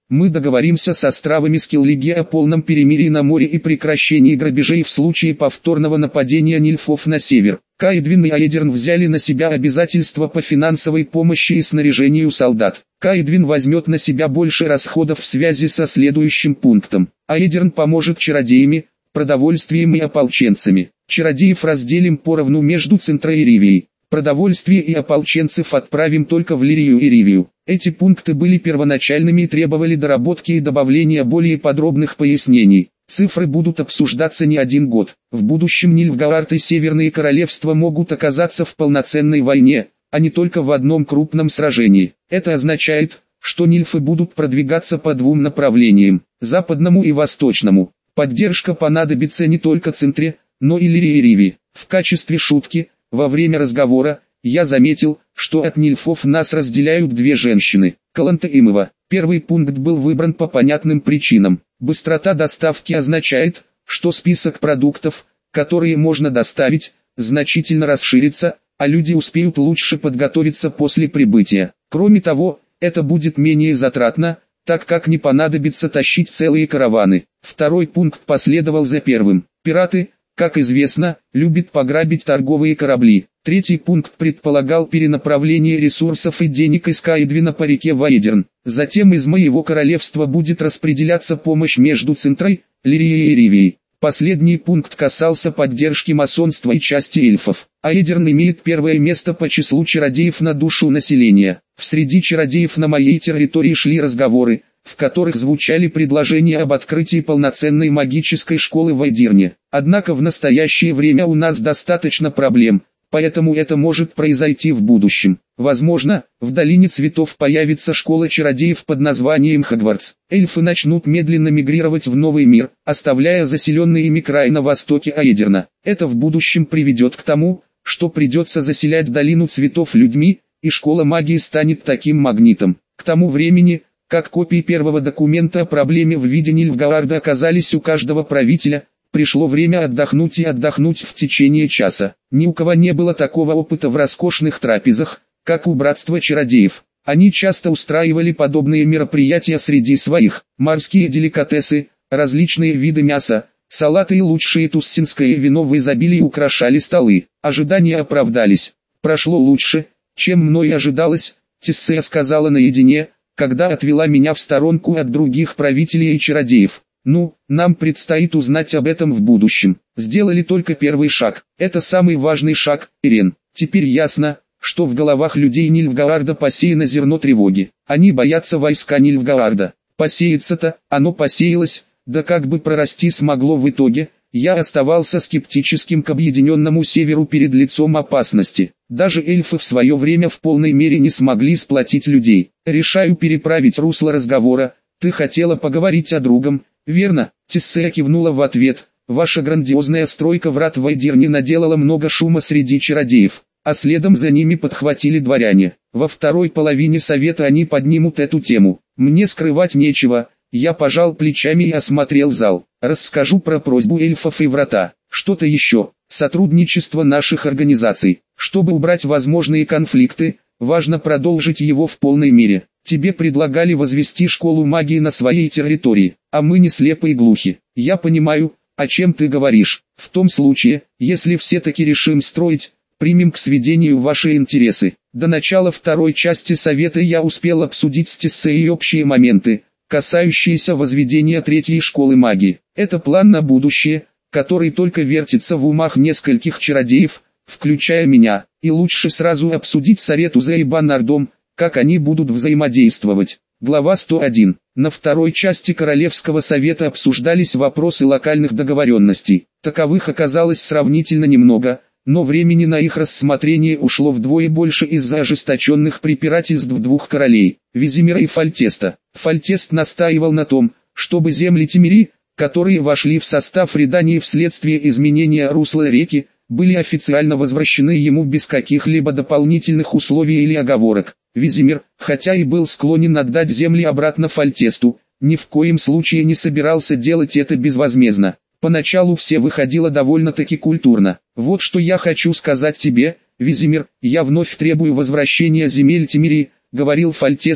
Мы договоримся с островами Скиллиги о полном перемирии на море и прекращении грабежей в случае повторного нападения нильфов на север. Каэдвин и Аэдерн взяли на себя обязательства по финансовой помощи и снаряжению солдат. Каэдвин возьмет на себя больше расходов в связи со следующим пунктом. Аэдерн поможет чародеями, продовольствием и ополченцами. Чародеев разделим поровну между Центра и Ривией. Продовольствие и ополченцев отправим только в Лирию и Ривию. Эти пункты были первоначальными и требовали доработки и добавления более подробных пояснений. Цифры будут обсуждаться не один год. В будущем Нильфгаард и Северные Королевства могут оказаться в полноценной войне, а не только в одном крупном сражении. Это означает, что нильфы будут продвигаться по двум направлениям – западному и восточному. Поддержка понадобится не только Центре, но и Лирии и Ривии. В качестве шутки, во время разговора, я заметил, что от нильфов нас разделяют две женщины, Каланта и Мыва. Первый пункт был выбран по понятным причинам. Быстрота доставки означает, что список продуктов, которые можно доставить, значительно расширится, а люди успеют лучше подготовиться после прибытия. Кроме того, это будет менее затратно, так как не понадобится тащить целые караваны. Второй пункт последовал за первым. Пираты, как известно, любят пограбить торговые корабли. Третий пункт предполагал перенаправление ресурсов и денег из Каэдвина по реке Ваэдерн. Затем из моего королевства будет распределяться помощь между Центрой, Лирией и Ривией. Последний пункт касался поддержки масонства и части эльфов. Аэдерн имеет первое место по числу чародеев на душу населения. В среди чародеев на моей территории шли разговоры, в которых звучали предложения об открытии полноценной магической школы в Айдирне. Однако в настоящее время у нас достаточно проблем, поэтому это может произойти в будущем. Возможно, в Долине Цветов появится школа чародеев под названием Хогвартс. Эльфы начнут медленно мигрировать в новый мир, оставляя заселенные ими край на востоке Аэдерна. Это в будущем приведет к тому, что придется заселять Долину Цветов людьми, и школа магии станет таким магнитом. К тому времени, как копии первого документа о проблеме в виде Нильфгаарда оказались у каждого правителя, пришло время отдохнуть и отдохнуть в течение часа. Ни у кого не было такого опыта в роскошных трапезах, как у Братства Чародеев. Они часто устраивали подобные мероприятия среди своих. Морские деликатесы, различные виды мяса, салаты и лучшее туссинское вино в изобилии украшали столы. Ожидания оправдались. Прошло лучше, чем мной ожидалось, Тиссея сказала наедине, когда отвела меня в сторонку от других правителей и чародеев. Ну, нам предстоит узнать об этом в будущем. Сделали только первый шаг. Это самый важный шаг, Ирен. Теперь ясно, что в головах людей Нильфгаарда посеяно зерно тревоги. Они боятся войска Нильфгаарда. Посеяться-то, оно посеялось, да как бы прорасти смогло в итоге. Я оставался скептическим к объединенному северу перед лицом опасности. Даже эльфы в свое время в полной мере не смогли сплотить людей. Решаю переправить русло разговора. Ты хотела поговорить о другом, верно? Тиссея кивнула в ответ. Ваша грандиозная стройка врат в Айдирне наделала много шума среди чародеев, а следом за ними подхватили дворяне. Во второй половине совета они поднимут эту тему. Мне скрывать нечего. Я пожал плечами и осмотрел зал. Расскажу про просьбу эльфов и врата. Что-то еще. Сотрудничество наших организаций. Чтобы убрать возможные конфликты, важно продолжить его в полной мере. Тебе предлагали возвести школу магии на своей территории, а мы не слепы и глухи. Я понимаю, о чем ты говоришь. В том случае, если все-таки решим строить, примем к сведению ваши интересы. До начала второй части совета я успел обсудить с Тиссеей общие моменты, касающиеся возведения третьей школы магии. Это план на будущее, который только вертится в умах нескольких чародеев, включая меня, и лучше сразу обсудить с Аретузой и Баннардом, как они будут взаимодействовать. Глава сто один. На второй части Королевского совета обсуждались вопросы локальных договоренностей. Таковых оказалось сравнительно немного, но времени на их рассмотрение ушло вдвое больше из-за ожесточенных препирательств двух королей, Визимира и Фальтеста. Фальтест настаивал на том, чтобы земли Тимири, которые вошли в состав Редании вследствие изменения русла реки, были официально возвращены ему без каких-либо дополнительных условий или оговорок. Визимир, хотя и был склонен отдать земли обратно Фальтесту, ни в коем случае не собирался делать это безвозмездно. Поначалу все выходило довольно-таки культурно. Вот что я хочу сказать тебе, Визимир, я вновь требую возвращения земель Тимири, говорил Фальтест,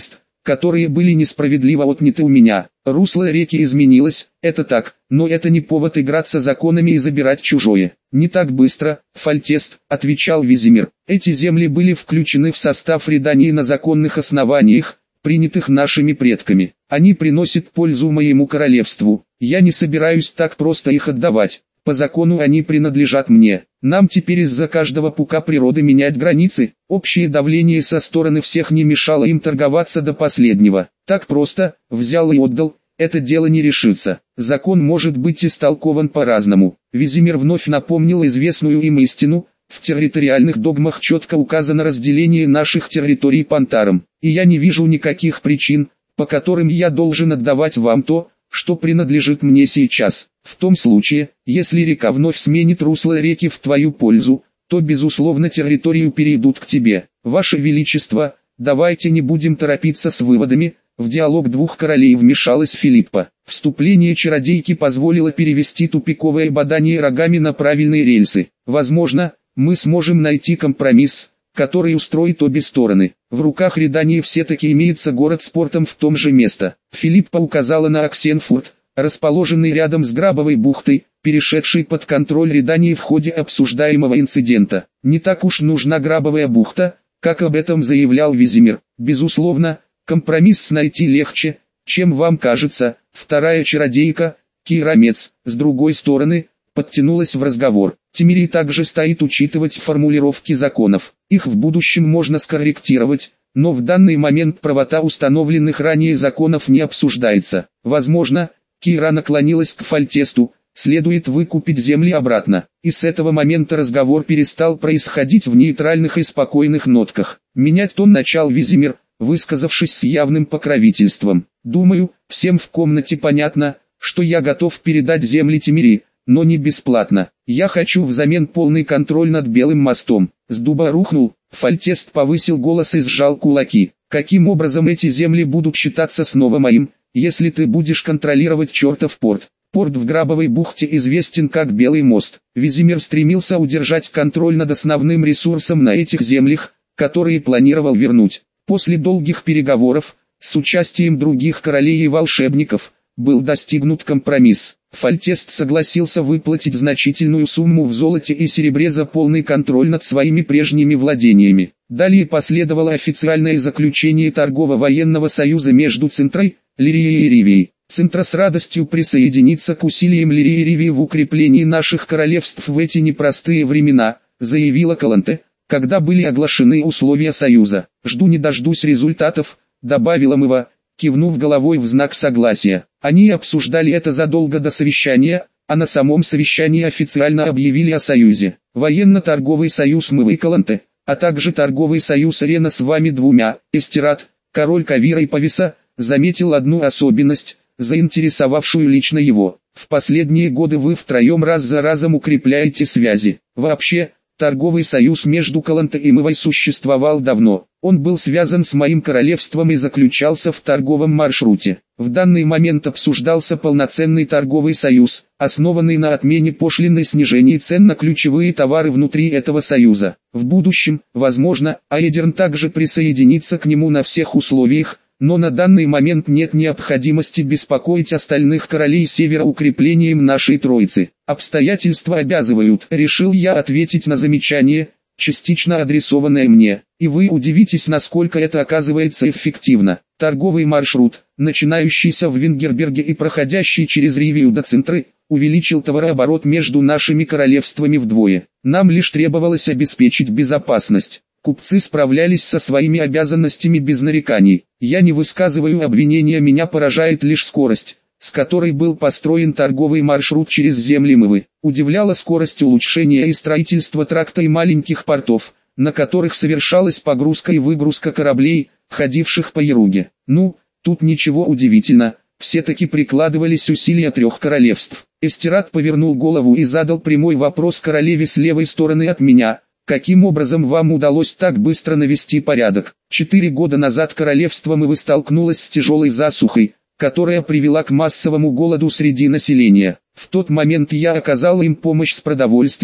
которые были несправедливо отняты у меня. Русло реки изменилось, это так, но это не повод играться законами и забирать чужое. Не так быстро, Фальтест, отвечал Визимир. Эти земли были включены в состав Редании на законных основаниях, принятых нашими предками. Они приносят пользу моему королевству. Я не собираюсь так просто их отдавать. По закону они принадлежат мне. Нам теперь из-за каждого пука природы менять границы. Общее давление со стороны всех не мешало им торговаться до последнего. Так просто, взял и отдал, это дело не решится. Закон может быть истолкован по-разному. Визимир вновь напомнил известную им истину. В территориальных догмах четко указано разделение наших территорий Пантаром. И я не вижу никаких причин, по которым я должен отдавать вам то, что принадлежит мне сейчас. В том случае, если река вновь сменит русло реки в твою пользу, то безусловно территорию перейдут к тебе. Ваше Величество, давайте не будем торопиться с выводами. В диалог двух королей вмешалась Филиппа. Вступление чародейки позволило перевести тупиковое бодание рогами на правильные рельсы. Возможно, мы сможем найти компромисс, который устроит обе стороны. В руках Редании все-таки имеется город с портом в том же месте. Филиппа указала на Оксенфурт, расположенный рядом с Грабовой бухтой, перешедший под контроль Редании в ходе обсуждаемого инцидента. Не так уж нужна Грабовая бухта, как об этом заявлял Визимир. Безусловно, компромисс найти легче, чем вам кажется. Вторая чародейка, Кирамец, с другой стороны, подтянулась в разговор. Тимирий также стоит учитывать формулировки законов. Их в будущем можно скорректировать, но в данный момент правота установленных ранее законов не обсуждается. Возможно, Кира наклонилась к Фальтесту, следует выкупить земли обратно. И с этого момента разговор перестал происходить в нейтральных и спокойных нотках. Менять тон начал Визимир, высказавшись с явным покровительством. Думаю, всем в комнате понятно, что я готов передать земли Тимири, но не бесплатно. Я хочу взамен полный контроль над Белым мостом. С дуба рухнул, Фальтест повысил голос и сжал кулаки. Каким образом эти земли будут считаться снова моим, если ты будешь контролировать чертов порт? Порт в Грабовой бухте известен как Белый мост. Визимир стремился удержать контроль над основным ресурсом на этих землях, которые планировал вернуть. После долгих переговоров, с участием других королей и волшебников, был достигнут компромисс. Фальтест согласился выплатить значительную сумму в золоте и серебре за полный контроль над своими прежними владениями. Далее последовало официальное заключение торгово-военного союза между Центрой, Лирией и Ривией. Центра с радостью присоединится к усилиям Лирии и Ривии в укреплении наших королевств в эти непростые времена, заявила Каланте, когда были оглашены условия союза. Жду не дождусь результатов, добавила Мыва, кивнув головой в знак согласия. Они обсуждали это задолго до совещания, а на самом совещании официально объявили о союзе. Военно-торговый союз Мывы и Каланте, а также торговый союз Рена с вами двумя. Эстират, король Кавира и Пависа, заметил одну особенность, заинтересовавшую лично его. В последние годы вы втроем раз за разом укрепляете связи. Вообще, торговый союз между Каланте и Мывой существовал давно. Он был связан с моим королевством и заключался в торговом маршруте. В данный момент обсуждался полноценный торговый союз, основанный на отмене пошлин и снижении цен на ключевые товары внутри этого союза. В будущем, возможно, Аэдерн также присоединится к нему на всех условиях, но на данный момент нет необходимости беспокоить остальных королей Севера укреплением нашей троицы. Обстоятельства обязывают, решил я ответить на замечание, частично адресованное мне, и вы удивитесь, насколько это оказывается эффективно. Торговый маршрут, начинающийся в Вингерберге и проходящий через Ривию до Центры, увеличил товарооборот между нашими королевствами вдвое. Нам лишь требовалось обеспечить безопасность. Купцы справлялись со своими обязанностями без нареканий. Я не высказываю обвинения, меня поражает лишь скорость, с которой был построен торговый маршрут через земли Мывы. Удивляла скорость улучшения и строительства тракта и маленьких портов, на которых совершалась погрузка и выгрузка кораблей, ходивших по Яруге. Ну, тут ничего удивительного, все-таки прикладывались усилия трех королевств. Эстират повернул голову и задал прямой вопрос королеве с левой стороны от меня. Каким образом вам удалось так быстро навести порядок? Четыре года назад королевство Мывы столкнулось с тяжелой засухой, которая привела к массовому голоду среди населения. В тот момент я оказал им помощь с продовольствием,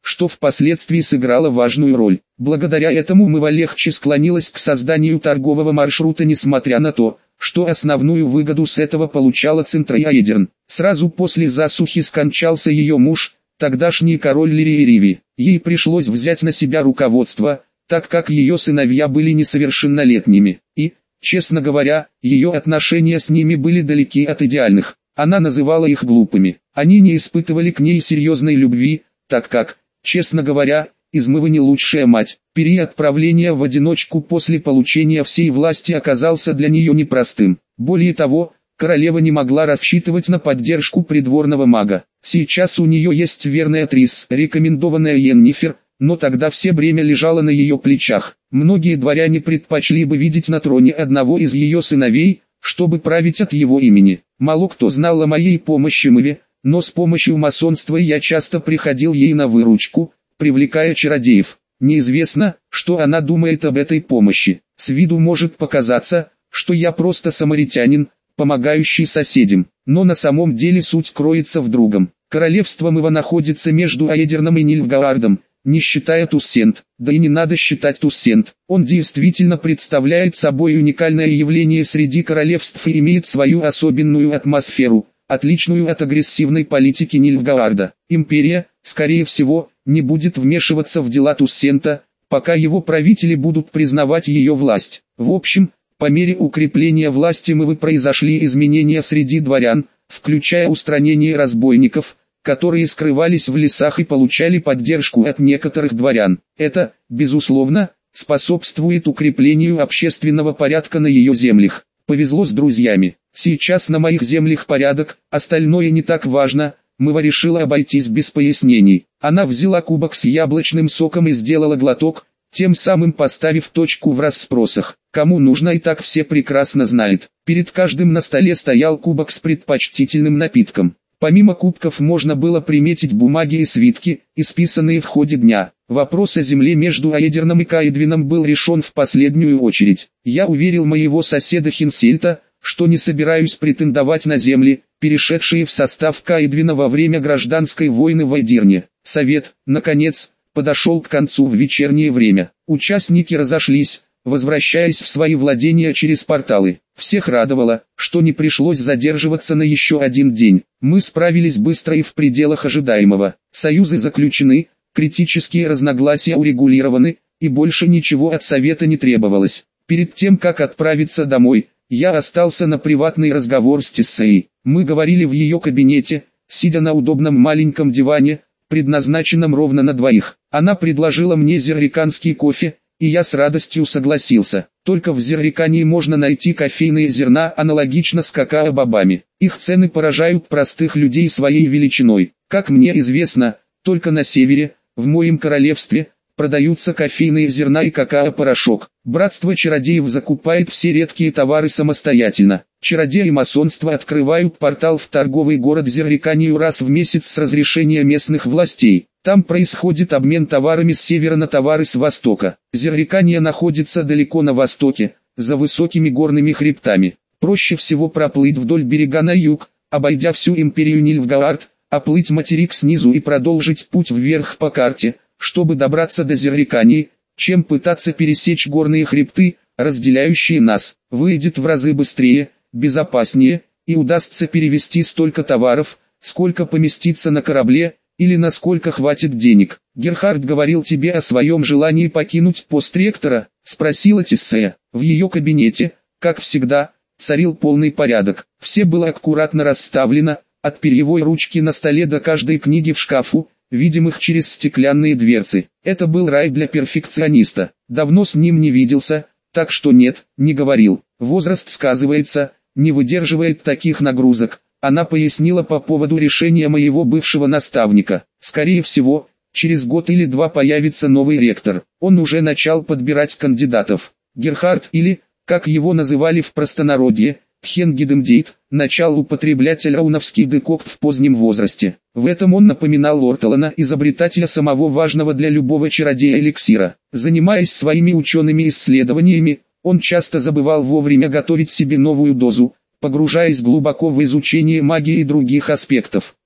что впоследствии сыграло важную роль. Благодаря этому Мыва легче склонилась к созданию торгового маршрута, несмотря на то, что основную выгоду с этого получала Центрайедерн. Сразу после засухи скончался ее муж, тогдашний король Лириериви. Ей пришлось взять на себя руководство, так как ее сыновья были несовершеннолетними, и, честно говоря, ее отношения с ними были далеки от идеальных. Она называла их глупыми. Они не испытывали к ней серьезной любви, так как, честно говоря, из Мывы не лучшая мать. Период правления в одиночку после получения всей власти оказался для нее непростым. Более того, королева не могла рассчитывать на поддержку придворного мага. Сейчас у нее есть верная Трис, рекомендованная Йеннифер, но тогда все бремя лежало на ее плечах. Многие дворяне предпочли бы видеть на троне одного из ее сыновей, чтобы править от его имени. Мало кто знал о моей помощи Мыве, но с помощью масонства я часто приходил ей на выручку, привлекая чародеев. Неизвестно, что она думает об этой помощи. С виду может показаться, что я просто самаритянин, помогающий соседям, но на самом деле суть кроется в другом. Королевство Мыва находится между Аедерном и Нильфгаардом, не считая Туссент, да и не надо считать Туссент. Он действительно представляет собой уникальное явление среди королевств и имеет свою особенную атмосферу, отличную от агрессивной политики Нильфгаарда. Империя, скорее всего, не будет вмешиваться в дела Туссента, пока его правители будут признавать ее власть. В общем, по мере укрепления власти Мывы произошли изменения среди дворян, включая устранение разбойников, которые скрывались в лесах и получали поддержку от некоторых дворян. Это, безусловно, способствует укреплению общественного порядка на ее землях. Повезло с друзьями. Сейчас на моих землях порядок, остальное не так важно. Мыва решила обойтись без пояснений. Она взяла кубок с яблочным соком и сделала глоток, тем самым поставив точку в расспросах. Кому нужно, и так все прекрасно знают. Перед каждым на столе стоял кубок с предпочтительным напитком. Помимо кубков можно было приметить бумаги и свитки, исписанные в ходе дня. Вопрос о земле между Аедерном и Каэдвином был решен в последнюю очередь. Я уверил моего соседа Хинсельта, что не собираюсь претендовать на земли, перешедшие в состав Каэдвина во время гражданской войны в Аедерне. Совет, наконец, подошел к концу в вечернее время. Участники разошлись, возвращаясь в свои владения через порталы. Всех радовало, что не пришлось задерживаться на еще один день. Мы справились быстро и в пределах ожидаемого. Союзы заключены, критические разногласия урегулированы, и больше ничего от совета не требовалось. Перед тем, как отправиться домой, я остался на приватный разговор с Тессеей. Мы говорили в ее кабинете, сидя на удобном маленьком диване, предназначенном ровно на двоих. Она предложила мне зерриканский кофе, и я с радостью согласился. Только в Зеррикании можно найти кофейные зерна аналогично с какао-бобами. Их цены поражают простых людей своей величиной. Как мне известно, только на севере, в моем королевстве, продаются кофейные зерна и какао-порошок. Братство чародеев закупает все редкие товары самостоятельно. Чародеи масонства открывают портал в торговый город Зерриканию раз в месяц с разрешения местных властей. Там происходит обмен товарами с севера на товары с востока. Зеррикания находится далеко на востоке, за высокими горными хребтами. Проще всего проплыть вдоль берега на юг, обойдя всю империю Нильфгаард, оплыть материк снизу и продолжить путь вверх по карте, чтобы добраться до Зеррикании, чем пытаться пересечь горные хребты, разделяющие нас. Выйдет в разы быстрее, безопаснее, и удастся перевезти столько товаров, сколько поместится на корабле, или насколько хватит денег. Герхард говорил тебе о своем желании покинуть пост ректора, спросила Тессея. В ее кабинете, как всегда, царил полный порядок. Все было аккуратно расставлено, от перьевой ручки на столе до каждой книги в шкафу, видимых через стеклянные дверцы. Это был рай для перфекциониста. Давно с ним не виделся, так что нет, не говорил. Возраст сказывается, не выдерживает таких нагрузок. Она пояснила по поводу решения моего бывшего наставника. Скорее всего, через год или два появится новый ректор. Он уже начал подбирать кандидатов. Герхард или, как его называли в простонародье, Хенгидемдейт, начал употреблять эльрауновский декокт в позднем возрасте. В этом он напоминал Орталана, изобретателя самого важного для любого чародея эликсира. Занимаясь своими учеными исследованиями, он часто забывал вовремя готовить себе новую дозу, погружаясь глубоко в изучение магии и других аспектов.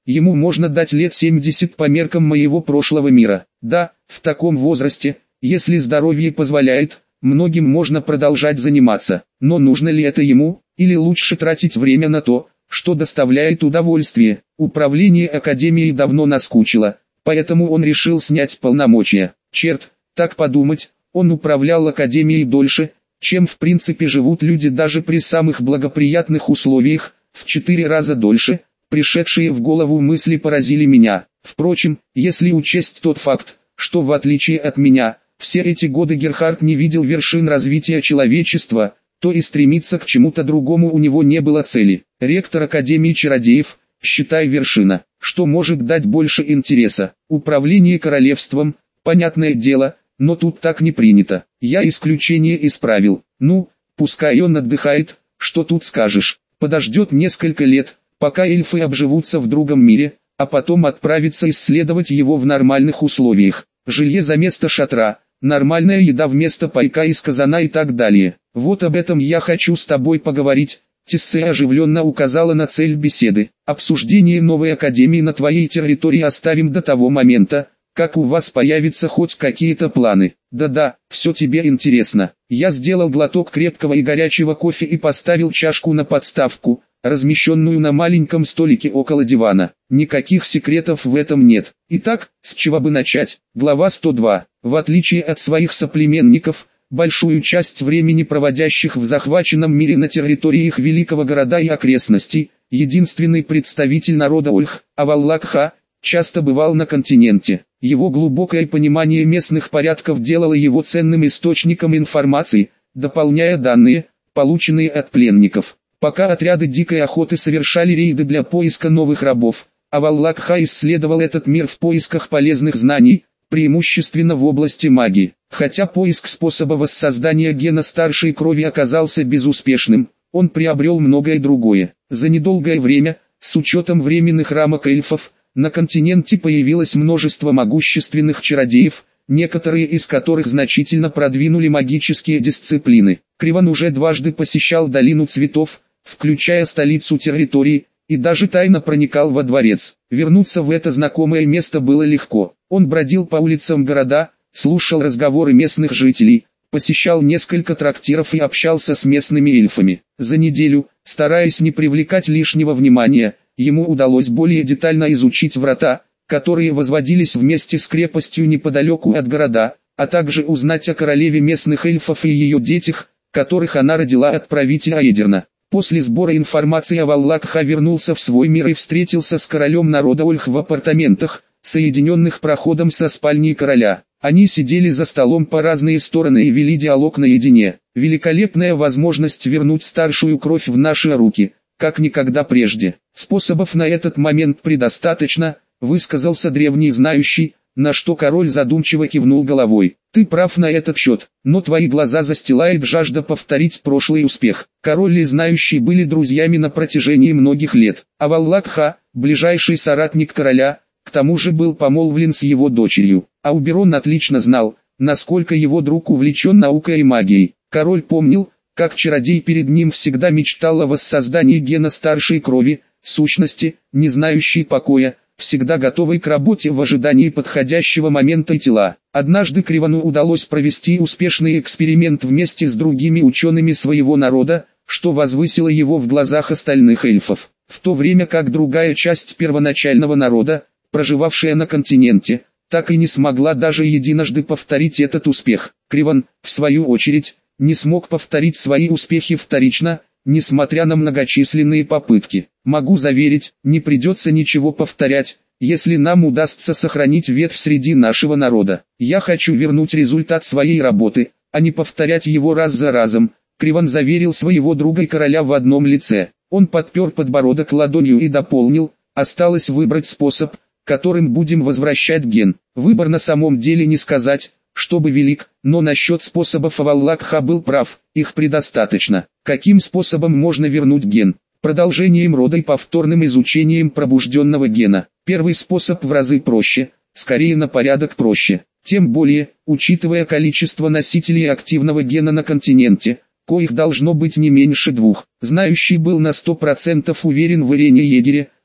ему можно дать лет семьдесят по меркам моего прошлого мира. Да, в таком возрасте, если здоровье позволяет, многим можно продолжать заниматься. Но нужно ли это ему, или лучше тратить время на то, что доставляет удовольствие? Управление Академией давно наскучило, поэтому он решил снять полномочия. Черт, так подумать, он управлял Академией дольше, чем в принципе живут люди даже при самых благоприятных условиях, в четыре раза дольше. Пришедшие в голову мысли поразили меня. Впрочем, если учесть тот факт, что в отличие от меня, все эти годы Герхард не видел вершин развития человечества, то и стремиться к чему-то другому у него не было цели. Ректор Академии Чародеев, считай, вершина. Что может дать больше интереса? Управление королевством, понятное дело, но тут так не принято. Я исключение исправил. Ну, пускай он отдыхает, что тут скажешь. Подождет несколько лет, пока эльфы обживутся в другом мире, а потом отправится исследовать его в нормальных условиях. Жилье за место шатра, нормальная еда вместо пайка из казана и так далее. Вот об этом я хочу с тобой поговорить. Тиссе оживленно указала на цель беседы. Обсуждение новой академии на твоей территории оставим до того момента, как у вас появятся хоть какие-то планы. Да-да, все тебе интересно. Я сделал глоток крепкого и горячего кофе и поставил чашку на подставку, размещенную на маленьком столике около дивана. Никаких секретов в этом нет. Итак, с чего бы начать? Глава сто два. В отличие от своих соплеменников, большую часть времени проводящих в захваченном мире на территории их великого города и окрестностей, единственный представитель народа Ольх, Аваллакха, часто бывал на континенте. Его глубокое понимание местных порядков делало его ценным источником информации, дополняя данные, полученные от пленников. Пока отряды дикой охоты совершали рейды для поиска новых рабов, Аваллакха исследовал этот мир в поисках полезных знаний, преимущественно в области магии. Хотя поиск способа воссоздания гена старшей крови оказался безуспешным, он приобрел многое другое. За недолгое время, с учетом временных рамок эльфов, на континенте появилось множество могущественных чародеев, некоторые из которых значительно продвинули магические дисциплины. Криван уже дважды посещал Долину Цветов, включая столицу территории, и даже тайно проникал во дворец. Вернуться в это знакомое место было легко. Он бродил по улицам города, слушал разговоры местных жителей, посещал несколько трактиров и общался с местными эльфами. За неделю, стараясь не привлекать лишнего внимания, ему удалось более детально изучить врата, которые возводились вместе с крепостью неподалеку от города, а также узнать о королеве местных эльфов и ее детях, которых она родила от правителя Эдерна. После сбора информации Аваллакха вернулся в свой мир и встретился с королем народа Ольх в апартаментах, соединенных проходом со спальней короля. Они сидели за столом по разные стороны и вели диалог наедине. Великолепная возможность вернуть старшую кровь в наши руки, как никогда прежде. Способов на этот момент предостаточно, высказался древний знающий, на что король задумчиво кивнул головой. Ты прав на этот счет, но твои глаза застилает жажда повторить прошлый успех. Король и знающий были друзьями на протяжении многих лет. Аваллакха, ближайший соратник короля, к тому же был помолвлен с его дочерью. Ауберон отлично знал, насколько его друг увлечен наукой и магией. Король помнил, как чародей перед ним всегда мечтал о воссоздании гена старшей крови, сущности, не знающей покоя, всегда готовый к работе в ожидании подходящего момента и тела. Однажды Кривану удалось провести успешный эксперимент вместе с другими учеными своего народа, что возвысило его в глазах остальных эльфов. В то время как другая часть первоначального народа, проживавшая на континенте, так и не смогла даже единожды повторить этот успех. Криван, в свою очередь, не смог повторить свои успехи вторично, несмотря на многочисленные попытки. Могу заверить, не придется ничего повторять, если нам удастся сохранить ветвь среди нашего народа. Я хочу вернуть результат своей работы, а не повторять его раз за разом, Криван заверил своего друга и короля в одном лице. Он подпер подбородок ладонью и дополнил, осталось выбрать способ, которым будем возвращать ген. Выбор на самом деле не сказать, чтобы велик, но насчет способов Аваллакха был прав, их предостаточно. Каким способом можно вернуть ген? Продолжением рода и повторным изучением пробужденного гена. Первый способ в разы проще, скорее на порядок проще. Тем более, учитывая количество носителей активного гена на континенте, коих должно быть не меньше двух. Знающий был на сто процентов уверен в Ирене Егере,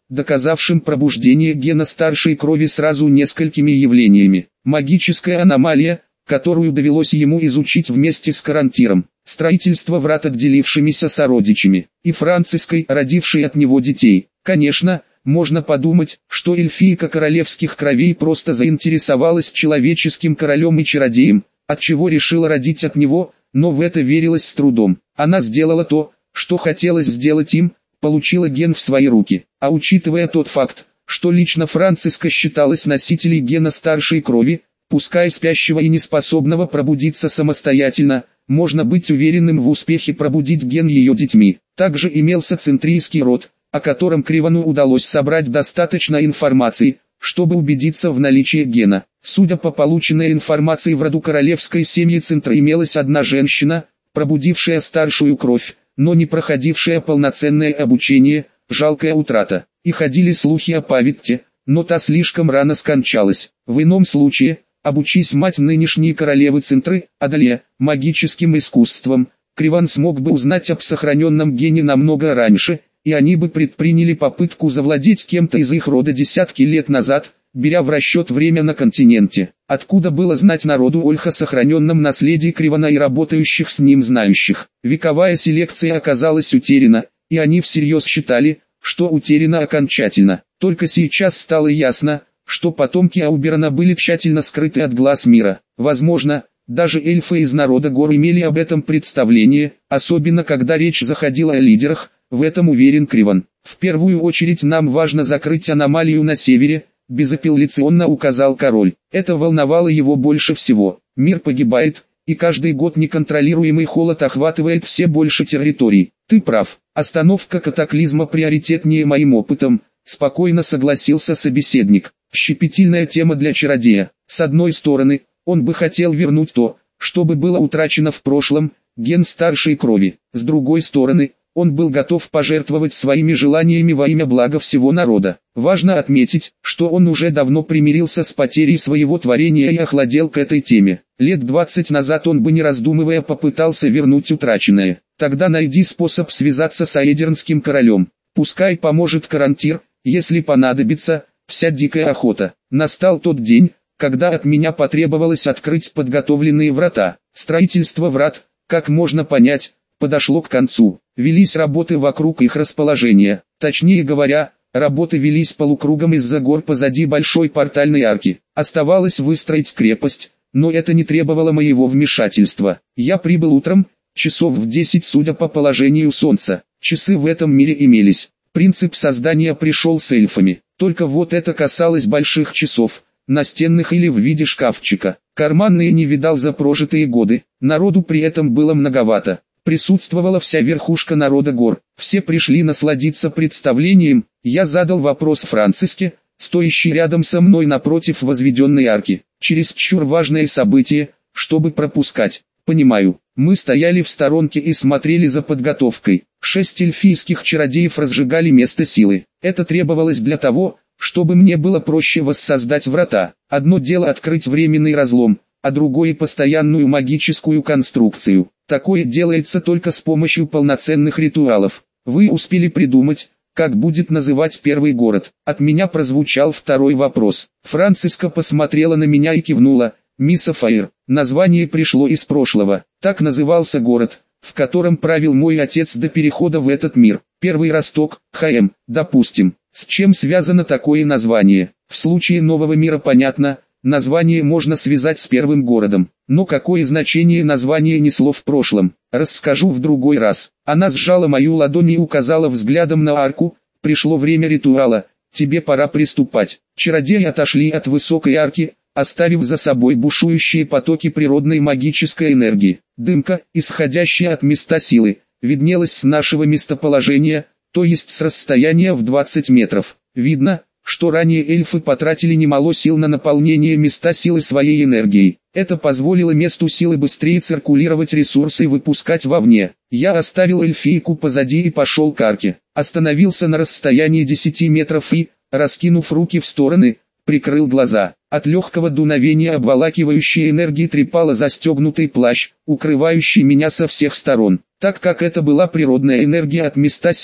доказавшим пробуждение гена старшей крови сразу несколькими явлениями. Магическая аномалия, которую довелось ему изучить вместе с Карантиром, строительство врат отделившимися сородичами, и Франциской, родившей от него детей. Конечно, можно подумать, что эльфийка королевских кровей просто заинтересовалась человеческим королем и чародеем, отчего решила родить от него, но в это верилось с трудом. Она сделала то, что хотелось сделать им, получила ген в свои руки. А учитывая тот факт, что лично Франциска считалась носителей гена старшей крови, пускай спящего и неспособного пробудиться самостоятельно, можно быть уверенным в успехе пробудить ген ее детьми. Также имелся центрийский род, о котором Кривану удалось собрать достаточно информации, чтобы убедиться в наличии гена. Судя по полученной информации, в роду королевской семьи Центра имелась одна женщина, пробудившая старшую кровь, но не проходившая полноценное обучение, жалкая утрата. И ходили слухи о Павитте, но та слишком рано скончалась. В ином случае, обучись мать нынешней королевы Центры, Адалия, магическим искусством, Криван смог бы узнать об сохраненном гене намного раньше, и они бы предприняли попытку завладеть кем-то из их рода десятки лет назад, беря в расчет время на континенте. Откуда было знать народу Ольха о сохраненном наследии Кривана и работающих с ним знающих? Вековая селекция оказалась утеряна, и они всерьез считали, что утеряна окончательно. Только сейчас стало ясно, что потомки Ауберона были тщательно скрыты от глаз мира. Возможно, даже эльфы из народа гор имели об этом представление, особенно когда речь заходила о лидерах, в этом уверен Криван. В первую очередь нам важно закрыть аномалию на севере, безапелляционно указал король. Это волновало его больше всего. Мир погибает, и каждый год неконтролируемый холод охватывает все больше территорий. Ты прав, остановка катаклизма приоритетнее моим опытом, спокойно согласился собеседник. Щепетильная тема для чародея. С одной стороны, он бы хотел вернуть то, что бы было утрачено в прошлом, ген старшей крови. С другой стороны, он был готов пожертвовать своими желаниями во имя блага всего народа. Важно отметить, что он уже давно примирился с потерей своего творения и охладел к этой теме. Лет двадцать назад он бы не раздумывая попытался вернуть утраченное. Тогда найди способ связаться с Аэдернским королем. Пускай поможет Карантир, если понадобится, вся дикая охота. Настал тот день, когда от меня потребовалось открыть подготовленные врата. Строительство врат, как можно понять, подошло к концу. Велись работы вокруг их расположения. Точнее говоря, работы велись полукругом из-за гор позади большой портальной арки. Оставалось выстроить крепость, но это не требовало моего вмешательства. Я прибыл утром, часов в десять судя по положению солнца. Часы в этом мире имелись. Принцип создания пришел с эльфами. Только вот это касалось больших часов, настенных или в виде шкафчика. Карманные не видал за прожитые годы. Народу при этом было многовато. Присутствовала вся верхушка народа гор. Все пришли насладиться представлением. Я задал вопрос Франциске, стоящей рядом со мной напротив возведенной арки. Чересчур важное событие, чтобы пропускать. Понимаю. Мы стояли в сторонке и смотрели за подготовкой. Шесть эльфийских чародеев разжигали место силы. Это требовалось для того, чтобы мне было проще воссоздать врата. Одно дело открыть временный разлом, а другое постоянную магическую конструкцию. Такое делается только с помощью полноценных ритуалов. Вы успели придумать, как будет называть первый город? От меня прозвучал второй вопрос. Франциска посмотрела на меня и кивнула. Мисс Фаир, название пришло из прошлого. Так назывался город, в котором правил мой отец до перехода в этот мир. Первый Росток, ХМ, допустим. С чем связано такое название? В случае нового мира понятно, название можно связать с первым городом. Но какое значение название несло в прошлом, расскажу в другой раз. Она сжала мою ладонь и указала взглядом на арку. Пришло время ритуала, тебе пора приступать. Чародеи отошли от высокой арки, оставив за собой бушующие потоки природной магической энергии. Дымка, исходящая от места силы, виднелась с нашего местоположения, то есть с расстояния в двадцать метров. Видно, что ранее эльфы потратили немало сил на наполнение места силы своей энергией. Это позволило месту силы быстрее циркулировать ресурсы и выпускать вовне. Я оставил эльфийку позади и пошел к арке. Остановился на расстоянии десяти метров и, раскинув руки в стороны, прикрыл глаза. От легкого дуновения обволакивающей энергии трепало застегнутый плащ, укрывающий меня со всех сторон. Так как это была природная энергия от места силы,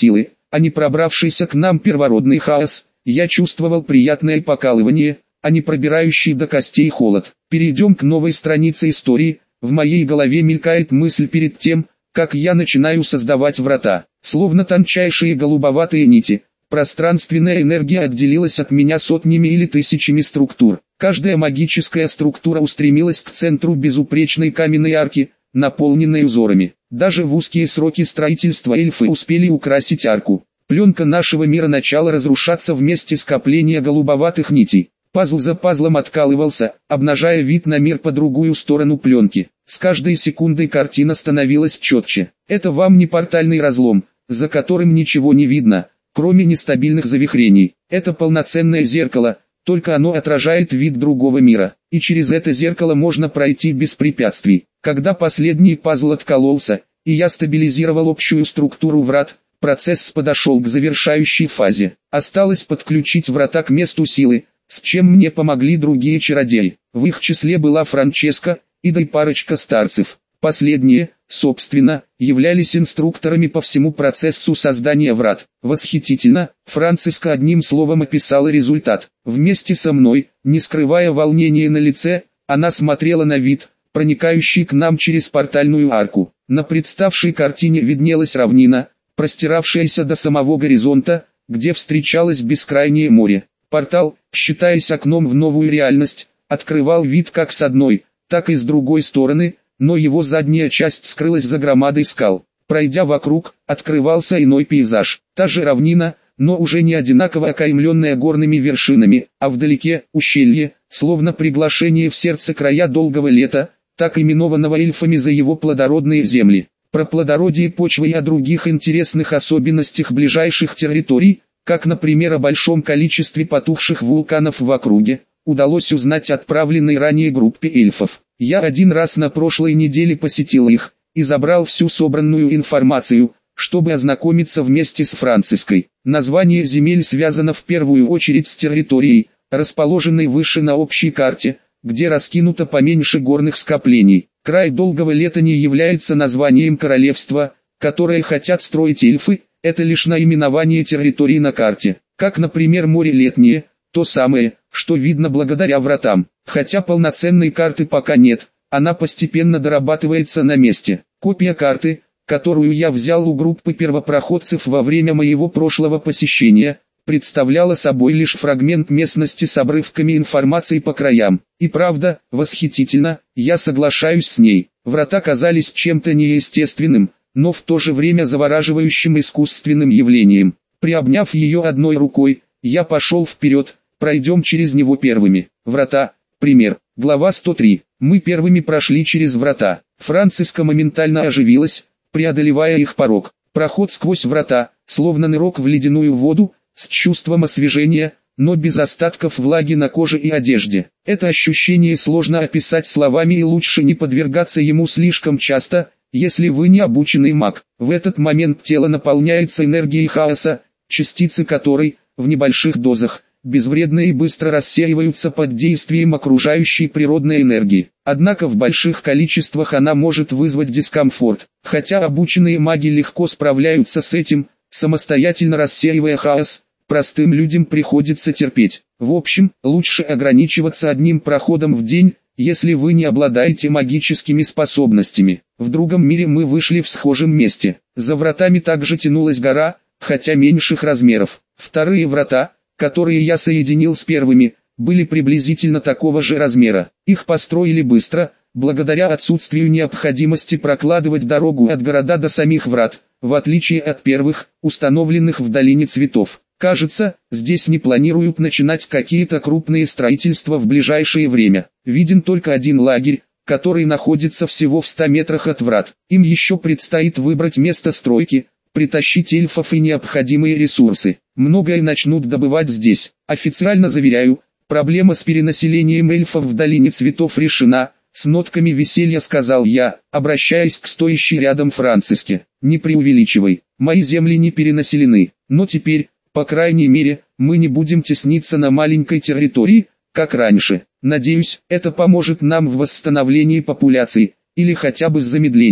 а не пробравшийся к нам первородный хаос. Я чувствовал приятное покалывание, а не пробирающий до костей холод. Перейдем к новой странице истории. В моей голове мелькает мысль перед тем, как я начинаю создавать врата. Словно тончайшие голубоватые нити, пространственная энергия отделилась от меня сотнями или тысячами структур. Каждая магическая структура устремилась к центру безупречной каменной арки, наполненной узорами. Даже в узкие сроки строительства эльфы успели украсить арку. Пленка нашего мира начала разрушаться вместе скопления голубоватых нитей. Пазл за пазлом откалывался, обнажая вид на мир по другую сторону пленки. С каждой секундой картина становилась четче. Это вам не портальный разлом, за которым ничего не видно, кроме нестабильных завихрений. Это полноценное зеркало, только оно отражает вид другого мира, и через это зеркало можно пройти без препятствий. Когда последний пазл откололся, и я стабилизировал общую структуру врат, процесс подошел к завершающей фазе. Осталось подключить врата к месту силы, с чем мне помогли другие чародеи. В их числе была Франческа, Ида и парочка старцев. Последние, собственно, являлись инструкторами по всему процессу создания врат. Восхитительно, Франциска одним словом описала результат. Вместе со мной, не скрывая волнения на лице, она смотрела на вид, проникающий к нам через портальную арку. На представшей картине виднелась равнина, простиравшаяся до самого горизонта, где встречалось бескрайнее море. Портал, считаясь окном в новую реальность, открывал вид как с одной, так и с другой стороны, но его задняя часть скрылась за громадой скал. Пройдя вокруг, открывался иной пейзаж. Та же равнина, но уже не одинаково окаймленная горными вершинами, а вдалеке ущелье, словно приглашение в сердце края долгого лета, так именованного эльфами за его плодородные земли. Про плодородие почвы и о других интересных особенностях ближайших территорий, как, например, о большом количестве потухших вулканов в округе, удалось узнать отправленной ранее группе эльфов. Я один раз на прошлой неделе посетил их и забрал всю собранную информацию, чтобы ознакомиться вместе с Франциской. Название земель связано в первую очередь с территорией, расположенной выше на общей карте, где раскинуто поменьше горных скоплений. Край долгого лета не является названием королевства, которое хотят строить эльфы, это лишь наименование территории на карте, как, например, море летнее, то самое, что видно благодаря вратам. Хотя полноценной карты пока нет, она постепенно дорабатывается на месте. Копия карты, которую я взял у группы первопроходцев во время моего прошлого посещения, представляла собой лишь фрагмент местности с обрывками информации по краям. И правда, восхитительно, я соглашаюсь с ней. Врата казались чем-то неестественным, но в то же время завораживающим искусственным явлением. Приобняв ее одной рукой, я пошел вперед, пройдем через него первыми. Врата, пример, глава сто три. Мы первыми прошли через врата. Франциска моментально оживилась, преодолевая их порог. Проход сквозь врата, словно нырок в ледяную воду, с чувством освежения, но без остатков влаги на коже и одежде. Это ощущение сложно описать словами и лучше не подвергаться ему слишком часто, если вы не обученный маг. В этот момент тело наполняется энергией хаоса, частицы которой, в небольших дозах, безвредно и быстро рассеиваются под действием окружающей природной энергии. Однако в больших количествах она может вызвать дискомфорт. Хотя обученные маги легко справляются с этим, самостоятельно рассеивая хаос, простым людям приходится терпеть. В общем, лучше ограничиваться одним проходом в день, если вы не обладаете магическими способностями. В другом мире мы вышли в схожем месте. За вратами также тянулась гора, хотя меньших размеров. Вторые врата, которые я соединил с первыми, были приблизительно такого же размера. Их построили быстро, благодаря отсутствию необходимости прокладывать дорогу от города до самих врат, в отличие от первых, установленных в долине цветов. Кажется, здесь не планируют начинать какие-то крупные строительства в ближайшее время. Виден только один лагерь, который находится всего в ста метрах от врат. Им еще предстоит выбрать место стройки, притащить эльфов и необходимые ресурсы. Многое начнут добывать здесь. Официально заверяю, проблема с перенаселением эльфов в долине цветов решена, с нотками веселья сказал я, обращаясь к стоящей рядом Франциске. Не преувеличивай, мои земли не перенаселены, но теперь, по крайней мере, мы не будем тесниться на маленькой территории, как раньше. Надеюсь, это поможет нам в восстановлении популяции, или хотя бы с замедлением.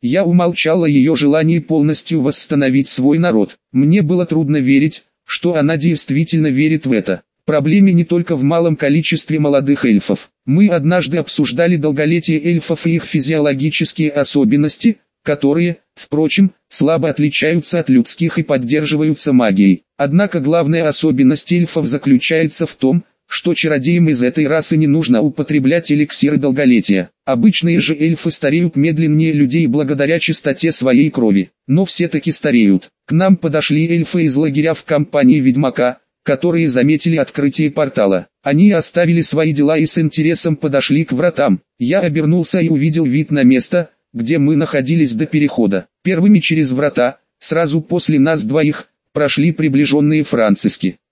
Я умолчал о ее желании полностью восстановить свой народ. Мне было трудно верить, что она действительно верит в это. Проблема не только в малом количестве молодых эльфов. Мы однажды обсуждали долголетие эльфов и их физиологические особенности, которые, впрочем, слабо отличаются от людских и поддерживаются магией. Однако главная особенность эльфов заключается в том, что чародеям из этой расы не нужно употреблять эликсиры долголетия. Обычные же эльфы стареют медленнее людей благодаря чистоте своей крови, но все-таки стареют. К нам подошли эльфы из лагеря в компании ведьмака, которые заметили открытие портала. Они оставили свои дела и с интересом подошли к вратам. Я обернулся и увидел вид на место, где мы находились до перехода. Первыми через врата, сразу после нас двоих, прошли приближенные франциски.